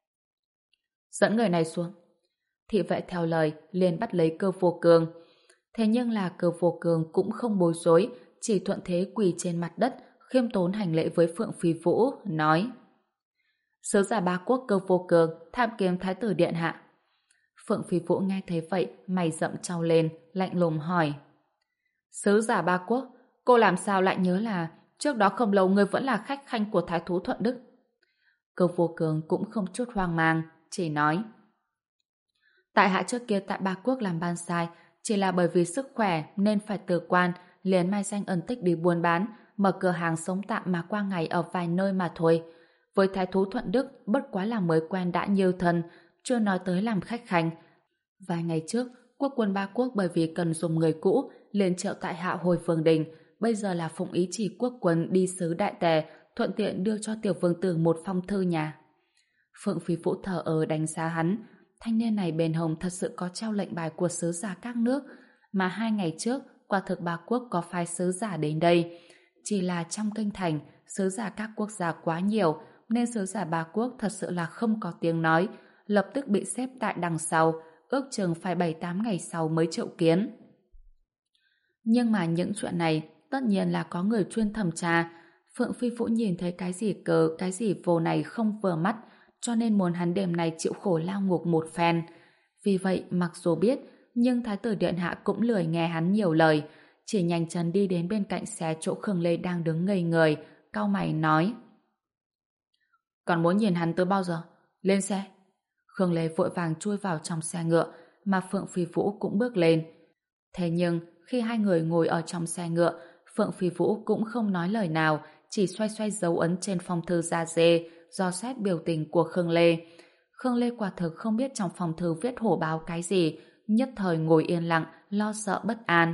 Dẫn người này xuống. Thị vệ theo lời liền bắt lấy Cơ Vô Cường. Thế nhưng là Cơ Vô Cường cũng không bối rối, chỉ thuận thế quỳ trên mặt đất, khiêm tốn hành lễ với Phượng Phi Vũ, nói: Sứ giả Ba Quốc Cơ Vô Cường tham kiến Thái tử điện hạ. Phượng Phi Vũ nghe thấy vậy, mày rậm trao lên, lạnh lùng hỏi: Sứ giả Ba Quốc, cô làm sao lại nhớ là trước đó không lâu ngươi vẫn là khách khanh của Thái thú Thuận Đức? Cơ Vô Cường cũng không chút hoang mang, chỉ nói: Tại hạ trước kia tại Ba Quốc làm ban sai, chỉ là bởi vì sức khỏe nên phải từ quan, liền mai danh ẩn tích đi buôn bán, mở cửa hàng sống tạm mà qua ngày ở vài nơi mà thôi. Với Thái thú Thuận Đức, bất quá là mới quen đã nhiều thân, chưa nói tới làm khách khanh. Vài ngày trước, quốc quân Ba Quốc bởi vì cần dùng người cũ, liền triệu tại hạ hồi Vương Đình, bây giờ là phụng ý chỉ quốc quân đi sứ Đại Tề, thuận tiện đưa cho tiểu vương tử một phong thư nhà. Phượng Phi Vũ thờ ơ đánh giá hắn, thanh niên này bền hồng thật sự có treo lệnh bài của sứ giả các nước, mà hai ngày trước, quả thực Ba Quốc có phái sứ giả đến đây. Chỉ là trong kinh thành, sứ giả các quốc gia quá nhiều, nên sứ giả Ba Quốc thật sự là không có tiếng nói, lập tức bị xếp tại đằng sau, ước chừng phải bảy tám ngày sau mới triệu kiến. Nhưng mà những chuyện này tất nhiên là có người chuyên thẩm tra. Phượng Phi Vũ nhìn thấy cái gì cờ, cái gì vô này không vừa mắt, cho nên muốn hắn đêm này chịu khổ lao ngục một phen. Vì vậy, mặc dù biết, nhưng Thái tử điện hạ cũng lười nghe hắn nhiều lời, chỉ nhanh chân đi đến bên cạnh xe chỗ Khương Lê đang đứng ngây người, cau mày nói: Còn muốn nhìn hắn tới bao giờ? Lên xe. Khương Lê vội vàng chui vào trong xe ngựa, mà Phượng Phi Vũ cũng bước lên. Thế nhưng, khi hai người ngồi ở trong xe ngựa, Phượng Phi Vũ cũng không nói lời nào, chỉ xoay xoay dấu ấn trên phong thư da dê, dò xét biểu tình của Khương Lê. Khương Lê quả thực không biết trong phong thư viết hổ báo cái gì, nhất thời ngồi yên lặng, lo sợ bất an.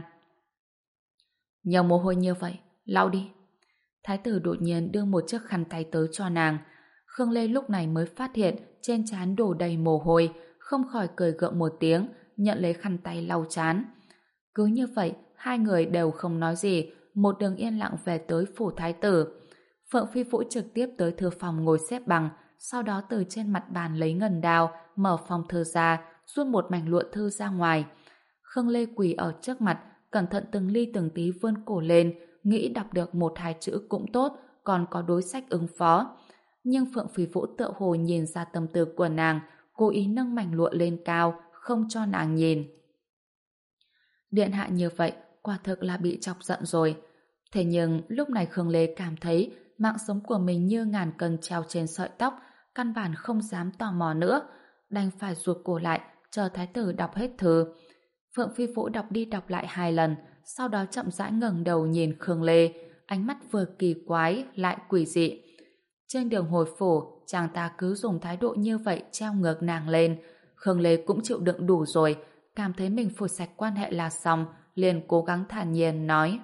Nhiều mồ hôi như vậy, lau đi. Thái tử đột nhiên đưa một chiếc khăn tay tới cho nàng. Khương Lê lúc này mới phát hiện trên trán đổ đầy mồ hôi, không khỏi cười gượng một tiếng, nhận lấy khăn tay lau trán. Cứ như vậy, hai người đều không nói gì, một đường yên lặng về tới phủ thái tử. Phượng Phi Vũ trực tiếp tới thư phòng ngồi xếp bằng, sau đó từ trên mặt bàn lấy ngân đao, mở phong thư ra, rút một mảnh lụa thư ra ngoài. Khương Lê quỳ ở trước mặt, cẩn thận từng ly từng tí vươn cổ lên, nghĩ đọc được một hai chữ cũng tốt, còn có đối sách ứng phó. Nhưng Phượng Phi Vũ tựa hồ nhìn ra tâm tư của nàng, cố ý nâng mảnh lụa lên cao, không cho nàng nhìn. Điện hạ như vậy, quả thực là bị chọc giận rồi. Thế nhưng lúc này Khương Lê cảm thấy mạng sống của mình như ngàn cân treo trên sợi tóc, căn bản không dám tò mò nữa, đành phải rụt cổ lại, chờ thái tử đọc hết thư. Phượng Phi Vũ đọc đi đọc lại hai lần, sau đó chậm rãi ngẩng đầu nhìn Khương Lê, ánh mắt vừa kỳ quái lại quỷ dị. Trên đường hồi phủ, chàng ta cứ dùng thái độ như vậy treo ngược nàng lên. Khương Lê cũng chịu đựng đủ rồi, cảm thấy mình phủi sạch quan hệ là xong, liền cố gắng thản nhiên nói: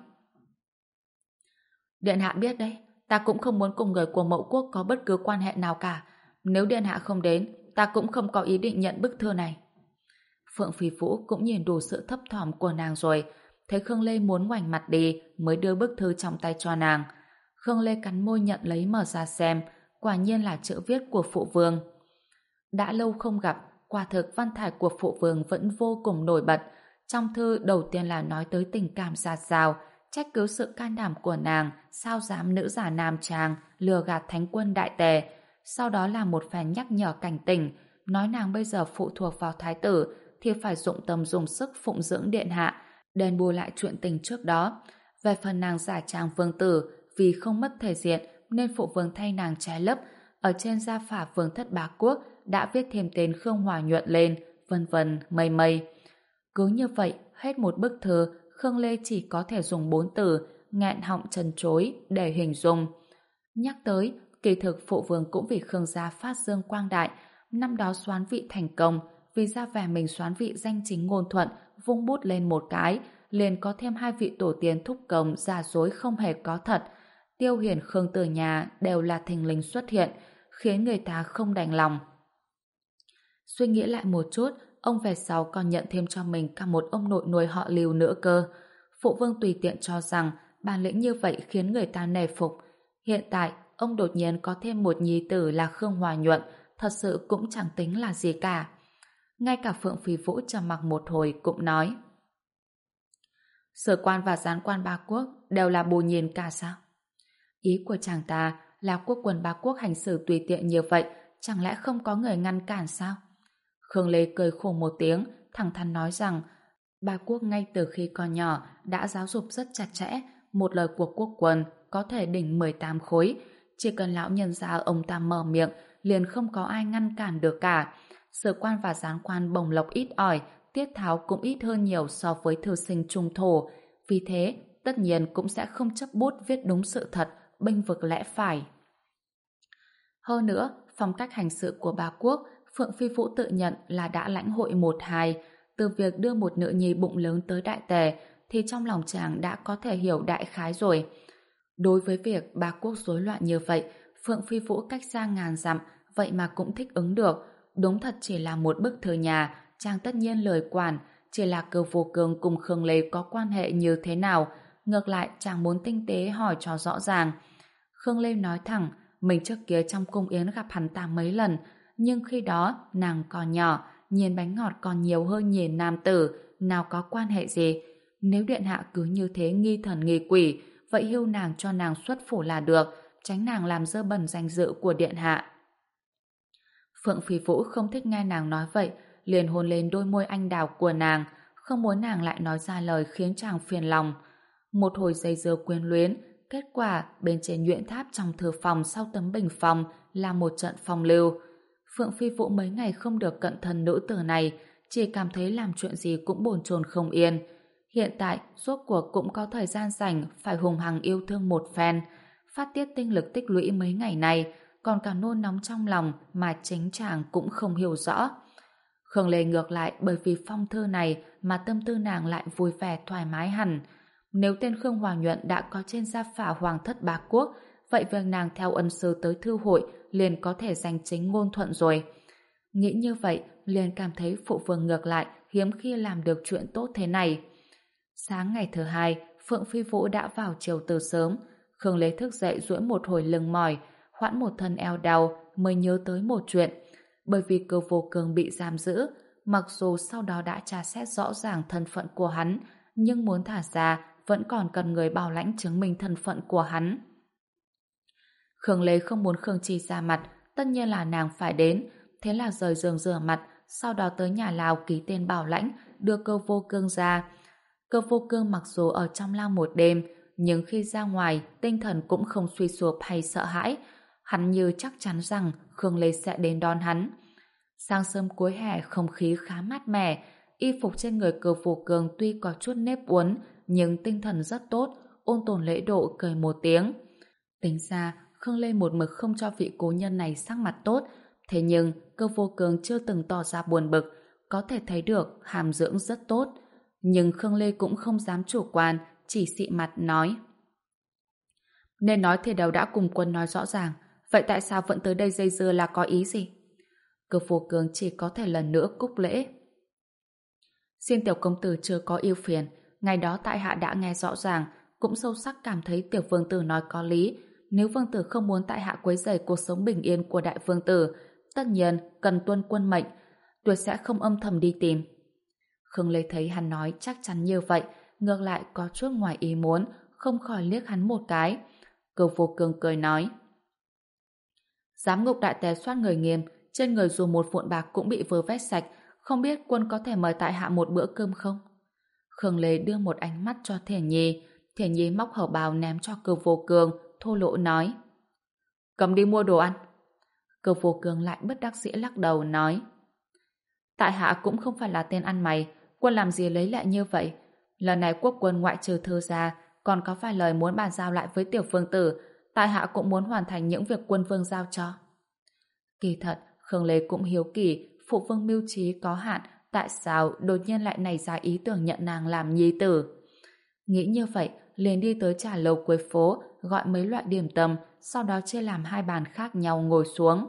Điện hạ biết đấy, ta cũng không muốn cùng người của Mậu Quốc có bất cứ quan hệ nào cả. Nếu điện hạ không đến, ta cũng không có ý định nhận bức thư này. Phượng Phi Vũ cũng nhìn đủ sự thấp thỏm của nàng rồi, thấy Khương Lê muốn ngoảnh mặt đi mới đưa bức thư trong tay cho nàng. Khương Lê cắn môi nhận lấy mở ra xem, quả nhiên là chữ viết của phụ vương. Đã lâu không gặp, quả thực văn thải của phụ vương vẫn vô cùng nổi bật. Trong thư đầu tiên là nói tới tình cảm dạt dào, trách cứ sự can đảm của nàng, sao dám nữ giả nam trang, lừa gạt thánh quân Đại Tề. Sau đó là một phen nhắc nhở cảnh tỉnh, nói nàng bây giờ phụ thuộc vào thái tử, thì phải dụng tâm dùng sức phụng dưỡng điện hạ, đền bù lại chuyện tình trước đó. Về phần nàng giả trang vương tử, vì không mất thể diện nên phụ vương thay nàng che lấp, ở trên gia phả vương thất Bá Quốc đã viết thêm tên Khương Hòa Nhuận lên, vân vân mây mây. Cứ như vậy, hết một bức thư, Khương Lê chỉ có thể dùng bốn từ nghẹn họng trần trối để hình dung. Nhắc tới, kỳ thực phụ vương cũng vì Khương gia phát dương quang đại, năm đó soán vị thành công, vì ra vẻ mình soán vị danh chính ngôn thuận, vung bút lên một cái, liền có thêm hai vị tổ tiên thúc công giả dối không hề có thật. Tiêu Hiển Khương từ nhà đều là thình lình xuất hiện, khiến người ta không đành lòng. Suy nghĩ lại một chút, ông về sau còn nhận thêm cho mình cả một ông nội nuôi họ Lưu nữa cơ. Phụ vương tùy tiện cho rằng bản lĩnh như vậy khiến người ta nể phục. Hiện tại, ông đột nhiên có thêm một nhi tử là Khương Hòa Nhuận, thật sự cũng chẳng tính là gì cả. Ngay cả Phượng Phi Vũ trầm mặc một hồi cũng nói: Sử quan và gián quan ba quốc đều là bù nhìn cả sao? Ý của chàng ta là quốc quân ba quốc hành xử tùy tiện như vậy, chẳng lẽ không có người ngăn cản sao? Khương Lê cười khổ một tiếng, thẳng thắn nói rằng ba quốc ngay từ khi còn nhỏ đã giáo dục rất chặt chẽ, một lời của quốc quân có thể đỉnh mười tám khối, chỉ cần lão nhân gia ông ta mở miệng liền không có ai ngăn cản được cả. Sử quan và gián quan bổng lộc ít ỏi, tiết tháo cũng ít hơn nhiều so với thư sinh trung thổ, vì thế tất nhiên cũng sẽ không chấp bút viết đúng sự thật, bênh vực lẽ phải. Hơn nữa, phong cách hành sự của ba quốc, Phượng Phi Vũ tự nhận là đã lãnh hội một hai, từ việc đưa một nữ nhi bụng lớn tới đại tề, thì trong lòng chàng đã có thể hiểu đại khái rồi. Đối với việc ba quốc rối loạn như vậy, Phượng Phi Vũ cách xa ngàn dặm, vậy mà cũng thích ứng được. Đúng thật chỉ là một bức thư nhà, chàng tất nhiên lời quản, chỉ là Cơ Vô Cương cùng Khương Lê có quan hệ như thế nào. Ngược lại, chàng muốn tinh tế hỏi cho rõ ràng. Khương Lê nói thẳng, mình trước kia trong cung yến gặp hắn ta mấy lần, nhưng khi đó nàng còn nhỏ, nhìn bánh ngọt còn nhiều hơn nhìn nam tử, nào có quan hệ gì. Nếu điện hạ cứ như thế nghi thần nghi quỷ, vậy hưu nàng cho nàng xuất phủ là được, tránh nàng làm dơ bẩn danh dự của điện hạ. Phượng Phi Vũ không thích nghe nàng nói vậy, liền hôn lên đôi môi anh đào của nàng, không muốn nàng lại nói ra lời khiến chàng phiền lòng. Một hồi dây dưa quyến luyến, kết quả bên trên nhuyễn tháp trong thư phòng sau tấm bình phòng là một trận phong lưu. Phượng Phi Vũ mấy ngày không được cận thân nữ tử này, chỉ cảm thấy làm chuyện gì cũng bồn chồn không yên. Hiện tại, rốt cuộc cũng có thời gian rảnh phải hùng hằng yêu thương một phen, phát tiết tinh lực tích lũy mấy ngày này, còn cả nôn nóng trong lòng mà chính chàng cũng không hiểu rõ. Khương Lê ngược lại bởi vì phong thư này mà tâm tư nàng lại vui vẻ thoải mái hẳn. Nếu tên Khương Hoàng Nhuận đã có trên gia phả hoàng thất bá quốc, vậy việc nàng theo ân sư tới thư hội liền có thể giành chính ngôn thuận rồi. Nghĩ như vậy, liền cảm thấy phụ vương ngược lại hiếm khi làm được chuyện tốt thế này. Sáng ngày thứ hai, Phượng Phi Vũ đã vào chiều từ sớm. Khương Lê thức dậy duỗi một hồi lưng mỏi, hoãn một thân eo đau mới nhớ tới một chuyện. Bởi vì Cơ Vô Cương bị giam giữ, mặc dù sau đó đã tra xét rõ ràng thân phận của hắn, nhưng muốn thả ra vẫn còn cần người bảo lãnh chứng minh thân phận của hắn. Khương Lê không muốn Khương Chi ra mặt, tất nhiên là nàng phải đến, thế là rời giường rửa mặt, sau đó tới nhà Lào ký tên bảo lãnh, đưa Cơ Vô Cương ra. Cơ Vô Cương mặc dù ở trong lao một đêm, nhưng khi ra ngoài, tinh thần cũng không suy sụp hay sợ hãi. Hắn như chắc chắn rằng Khương Lê sẽ đến đón hắn. Sáng sớm cuối hè không khí khá mát mẻ, y phục trên người Cơ Vô Cương tuy có chút nếp uốn, nhưng tinh thần rất tốt, ôn tồn lễ độ cười một tiếng. Tính ra, Khương Lê một mực không cho vị cố nhân này sắc mặt tốt, thế nhưng Cơ Vô Cương chưa từng tỏ ra buồn bực, có thể thấy được hàm dưỡng rất tốt. Nhưng Khương Lê cũng không dám chủ quan, chỉ xị mặt nói: nên nói thì đều đã cùng quân nói rõ ràng, vậy tại sao vẫn tới đây dây dưa là có ý gì? Cơ Vô Cương chỉ có thể lần nữa cúc lễ. Xin tiểu công tử chưa có yêu phiền, ngày đó tại hạ đã nghe rõ ràng, cũng sâu sắc cảm thấy tiểu vương tử nói có lý. Nếu vương tử không muốn tại hạ quấy rầy cuộc sống bình yên của đại vương tử, tất nhiên cần tuân quân mệnh, tuyệt sẽ không âm thầm đi tìm. Khương Lê thấy hắn nói chắc chắn như vậy, ngược lại có chút ngoài ý muốn, không khỏi liếc hắn một cái. Cơ Vô Cương cười nói: giám ngục đại tề soát người nghiêm, trên người dù một vụn bạc cũng bị vơ vét sạch, không biết quân có thể mời tại hạ một bữa cơm không? Khương Lê đưa một ánh mắt cho Thiển Nhi, Thiển Nhi móc hở bào ném cho Cơ Vô Cương, thô lỗ nói: cầm đi mua đồ ăn. Cơ Vô Cương lại bất đắc dĩ lắc đầu nói: tại hạ cũng không phải là tên ăn mày, quân làm gì lấy lại như vậy? Lần này quốc quân ngoại trừ thư ra, còn có vài lời muốn bàn giao lại với tiểu vương tử, tại hạ cũng muốn hoàn thành những việc quân vương giao cho. Kỳ thật, Khương Lê cũng hiếu kỳ, phụ vương mưu trí có hạn, tại sao đột nhiên lại nảy ra ý tưởng nhận nàng làm nhi tử? Nghĩ như vậy, liền đi tới trà lầu cuối phố, gọi mấy loại điểm tâm, sau đó chia làm hai bàn khác nhau ngồi xuống.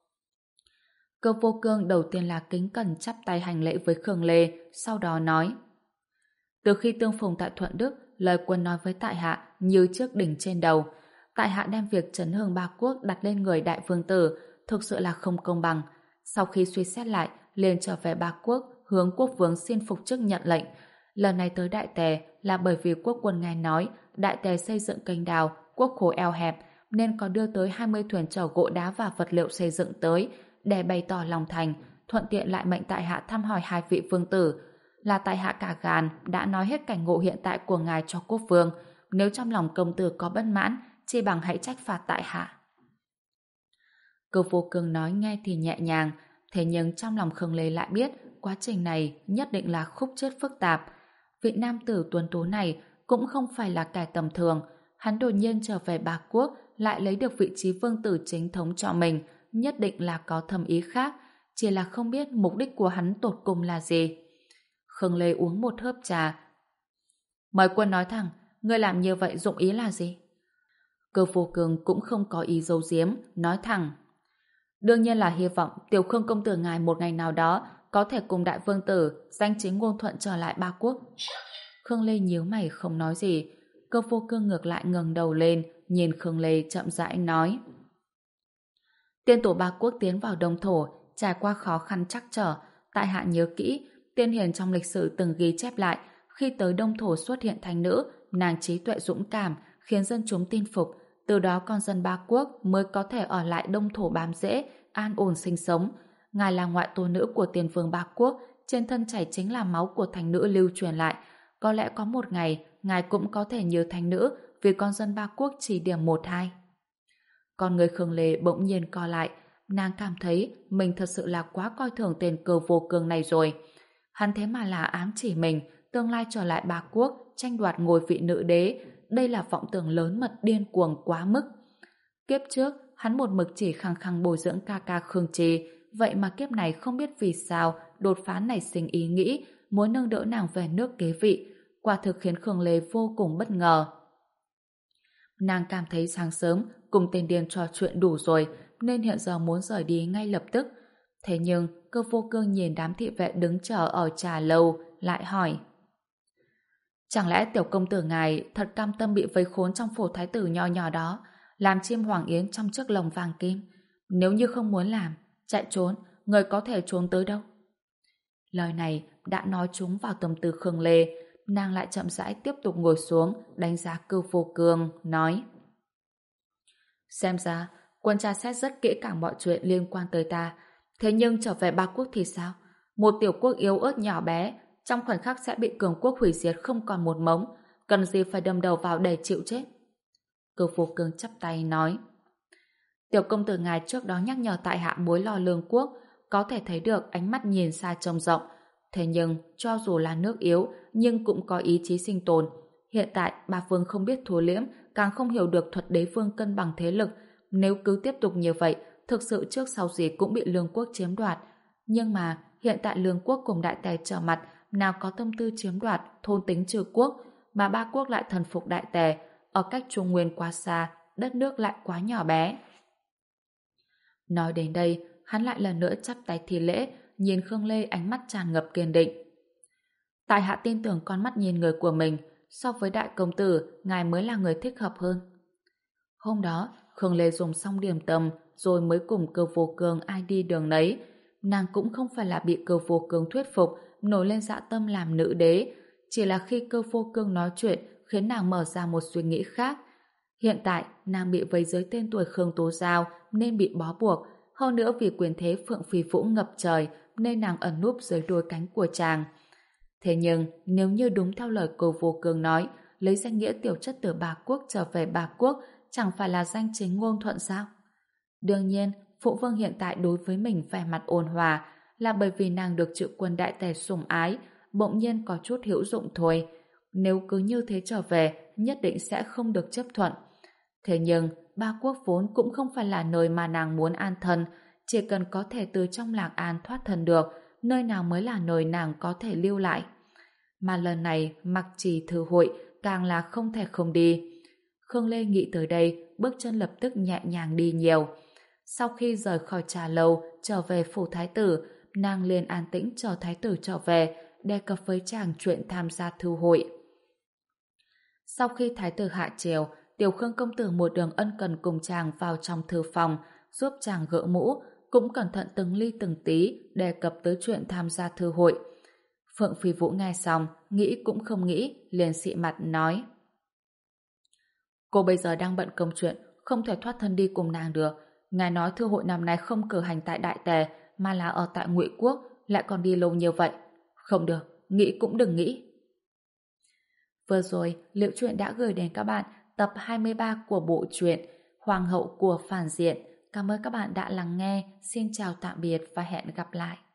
Cơ Vô Cương đầu tiên là kính cẩn chắp tay hành lễ với Khương Lê, sau đó nói: từ khi tương phùng tại Thuận Đức, lời quân nói với tại hạ như trước đỉnh trên đầu. tại hạ đem việc trấn hưng ba quốc đặt lên người đại vương tử, thực sự là không công bằng. Sau khi suy xét lại, liền trở về ba quốc, hướng quốc vương xin phục chức nhận lệnh. Lần này tới Đại Tề là bởi vì quốc quân nghe nói Đại Tề xây dựng kênh đào, quốc khố eo hẹp, nên có đưa tới hai mươi thuyền chở gỗ đá và vật liệu xây dựng tới để bày tỏ lòng thành, thuận tiện lại mệnh tại hạ thăm hỏi hai vị vương tử. Là tại hạ cả gan đã nói hết cảnh ngộ hiện tại của ngài cho quốc vương, nếu trong lòng công tử có bất mãn, chi bằng hãy trách phạt tại hạ. Cơ Vô Cương nói nghe thì nhẹ nhàng, thế nhưng trong lòng Khương Lê lại biết quá trình này nhất định là khúc chiết phức tạp. Vị nam tử tuấn tú này cũng không phải là kẻ tầm thường, hắn đột nhiên trở về Ba Quốc lại lấy được vị trí vương tử chính thống cho mình, nhất định là có thâm ý khác, chỉ là không biết mục đích của hắn tột cùng là gì. Khương Lê uống một hớp trà. Mời quân nói thẳng, ngươi làm như vậy dụng ý là gì? Cơ Vô Cương cũng không có ý giấu giếm, nói thẳng. Đương nhiên là hy vọng Tiểu Khương công tử ngài một ngày nào đó có thể cùng đại vương tử danh chính ngôn thuận trở lại Ba Quốc. Khương Lê nhíu mày không nói gì. Cơ Vô Cương ngược lại ngẩng đầu lên, nhìn Khương Lê chậm rãi nói. Tiên tổ Ba Quốc tiến vào Đông Thổ, trải qua khó khăn trắc trở. Tại hạ nhớ kỹ, tiên hiền trong lịch sử từng ghi chép lại, khi tới Đông Thổ xuất hiện thành nữ, nàng trí tuệ dũng cảm, khiến dân chúng tin phục. Từ đó con dân Ba Quốc mới có thể ở lại Đông Thổ bám rễ, an ổn sinh sống. Ngài là ngoại tôn nữ của tiền vương Ba Quốc, trên thân chảy chính là máu của thành nữ lưu truyền lại. Có lẽ có một ngày, ngài cũng có thể như thành nữ, vì con dân Ba Quốc chỉ điểm một hai. Con người Khương Lê bỗng nhiên co lại, nàng cảm thấy mình thật sự là quá coi thường tên Cơ Vô Cương này rồi. Hắn thế mà là ám chỉ mình, tương lai trở lại Ba Quốc, tranh đoạt ngôi vị nữ đế. Đây là vọng tưởng lớn mật điên cuồng quá mức. Kiếp trước, hắn một mực chỉ khăng khăng bồi dưỡng ca ca Khương Trì, vậy mà kiếp này không biết vì sao đột phá nảy sinh ý nghĩ muốn nâng đỡ nàng về nước kế vị, quả thực khiến Khương Lê vô cùng bất ngờ. Nàng cảm thấy sáng sớm cùng tên điên trò chuyện đủ rồi, nên hiện giờ muốn rời đi ngay lập tức. Thế nhưng Cơ Vô Cương nhìn đám thị vệ đứng chờ ở trà lâu, lại hỏi: chẳng lẽ tiểu công tử ngài thật cam tâm bị vây khốn trong phủ thái tử nho nhỏ đó, làm chim hoàng yến trong chiếc lồng vàng kim? Nếu như không muốn làm, chạy trốn, người có thể trốn tới đâu? Lời này đã nói trúng vào tâm tư Khương Lê, nàng lại chậm rãi tiếp tục ngồi xuống, đánh giá Cơ Vô Cương, nói: xem ra quân tra xét rất kỹ càng mọi chuyện liên quan tới ta, thế nhưng trở về Ba Quốc thì sao? Một tiểu quốc yếu ớt nhỏ bé, trong khoảnh khắc sẽ bị cường quốc hủy diệt không còn một mống, cần gì phải đâm đầu vào để chịu chết? Cơ Vô Cương chắp tay nói: tiểu công tử ngài trước đó nhắc nhở tại hạ mối lo lương quốc, có thể thấy được ánh mắt nhìn xa trông rộng. Thế nhưng cho dù là nước yếu nhưng cũng có ý chí sinh tồn. Hiện tại ba vương không biết thua liễm, càng không hiểu được thuật đế vương cân bằng thế lực. Nếu cứ tiếp tục như vậy, thực sự trước sau gì cũng bị lương quốc chiếm đoạt. Nhưng mà hiện tại lương quốc cùng đại tề trở mặt, nào có tâm tư chiếm đoạt thôn tính trừ quốc, mà ba quốc lại thần phục đại tề. Ở cách Trung Nguyên quá xa, đất nước lại quá nhỏ bé. Nói đến đây, hắn lại lần nữa chắp tay thi lễ, nhìn Khương Lê ánh mắt tràn ngập kiên định. Tại hạ tin tưởng con mắt nhìn người của mình, so với đại công tử, ngài mới là người thích hợp hơn. Hôm đó, Khương Lê dùng xong điểm tâm, rồi mới cùng Cơ Vô Cương ai đi đường nấy. Nàng cũng không phải là bị Cơ Vô Cương thuyết phục, nổi lên dạ tâm làm nữ đế, chỉ là khi Cơ Vô Cương nói chuyện khiến nàng mở ra một suy nghĩ khác. Hiện tại, nàng bị vây dưới tên tuổi Khương Tố Giao nên bị bó buộc, hơn nữa vì quyền thế Phượng Phi Vũ ngập trời nên nàng ẩn núp dưới đôi cánh của chàng. Thế nhưng, nếu như đúng theo lời Cơ Vô Cương nói, lấy danh nghĩa tiểu chất từ Ba Quốc trở về Ba Quốc chẳng phải là danh chính ngôn thuận sao? Đương nhiên, Phụ Vương hiện tại đối với mình vẻ mặt ôn hòa là bởi vì nàng được Trự Quân đại tề sủng ái, bỗng nhiên có chút hữu dụng thôi. Nếu cứ như thế trở về, nhất định sẽ không được chấp thuận. Thế nhưng, Ba Quốc vốn cũng không phải là nơi mà nàng muốn an thân, chỉ cần có thể từ trong Lạc An thoát thân được, nơi nào mới là nơi nàng có thể lưu lại. Mà lần này, mặc trì thư hội, càng là không thể không đi. Khương Lê nghĩ tới đây, bước chân lập tức nhẹ nhàng đi nhiều. Sau khi rời khỏi trà lâu, trở về phủ thái tử, nàng liền an tĩnh chờ thái tử trở về, đề cập với chàng chuyện tham gia thư hội. Sau khi thái tử hạ triều, Tiểu Khương công tử một đường ân cần cùng chàng vào trong thư phòng, giúp chàng gỡ mũ, cũng cẩn thận từng ly từng tí đề cập tới chuyện tham gia thư hội. Phượng Phi Vũ nghe xong, nghĩ cũng không nghĩ, liền xị mặt nói: cô bây giờ đang bận công chuyện, không thể thoát thân đi cùng nàng được. Ngài nói thư hội năm nay không cử hành tại Đại Tề, mà là ở tại Ngụy Quốc, lại còn đi lâu như vậy. Không được, nghĩ cũng đừng nghĩ. Vừa rồi, Liễu Chuyện đã gửi đến các bạn tập hai mươi ba của bộ truyện Hoàng hậu của phản diện. Cảm ơn các bạn đã lắng nghe. Xin chào tạm biệt và hẹn gặp lại.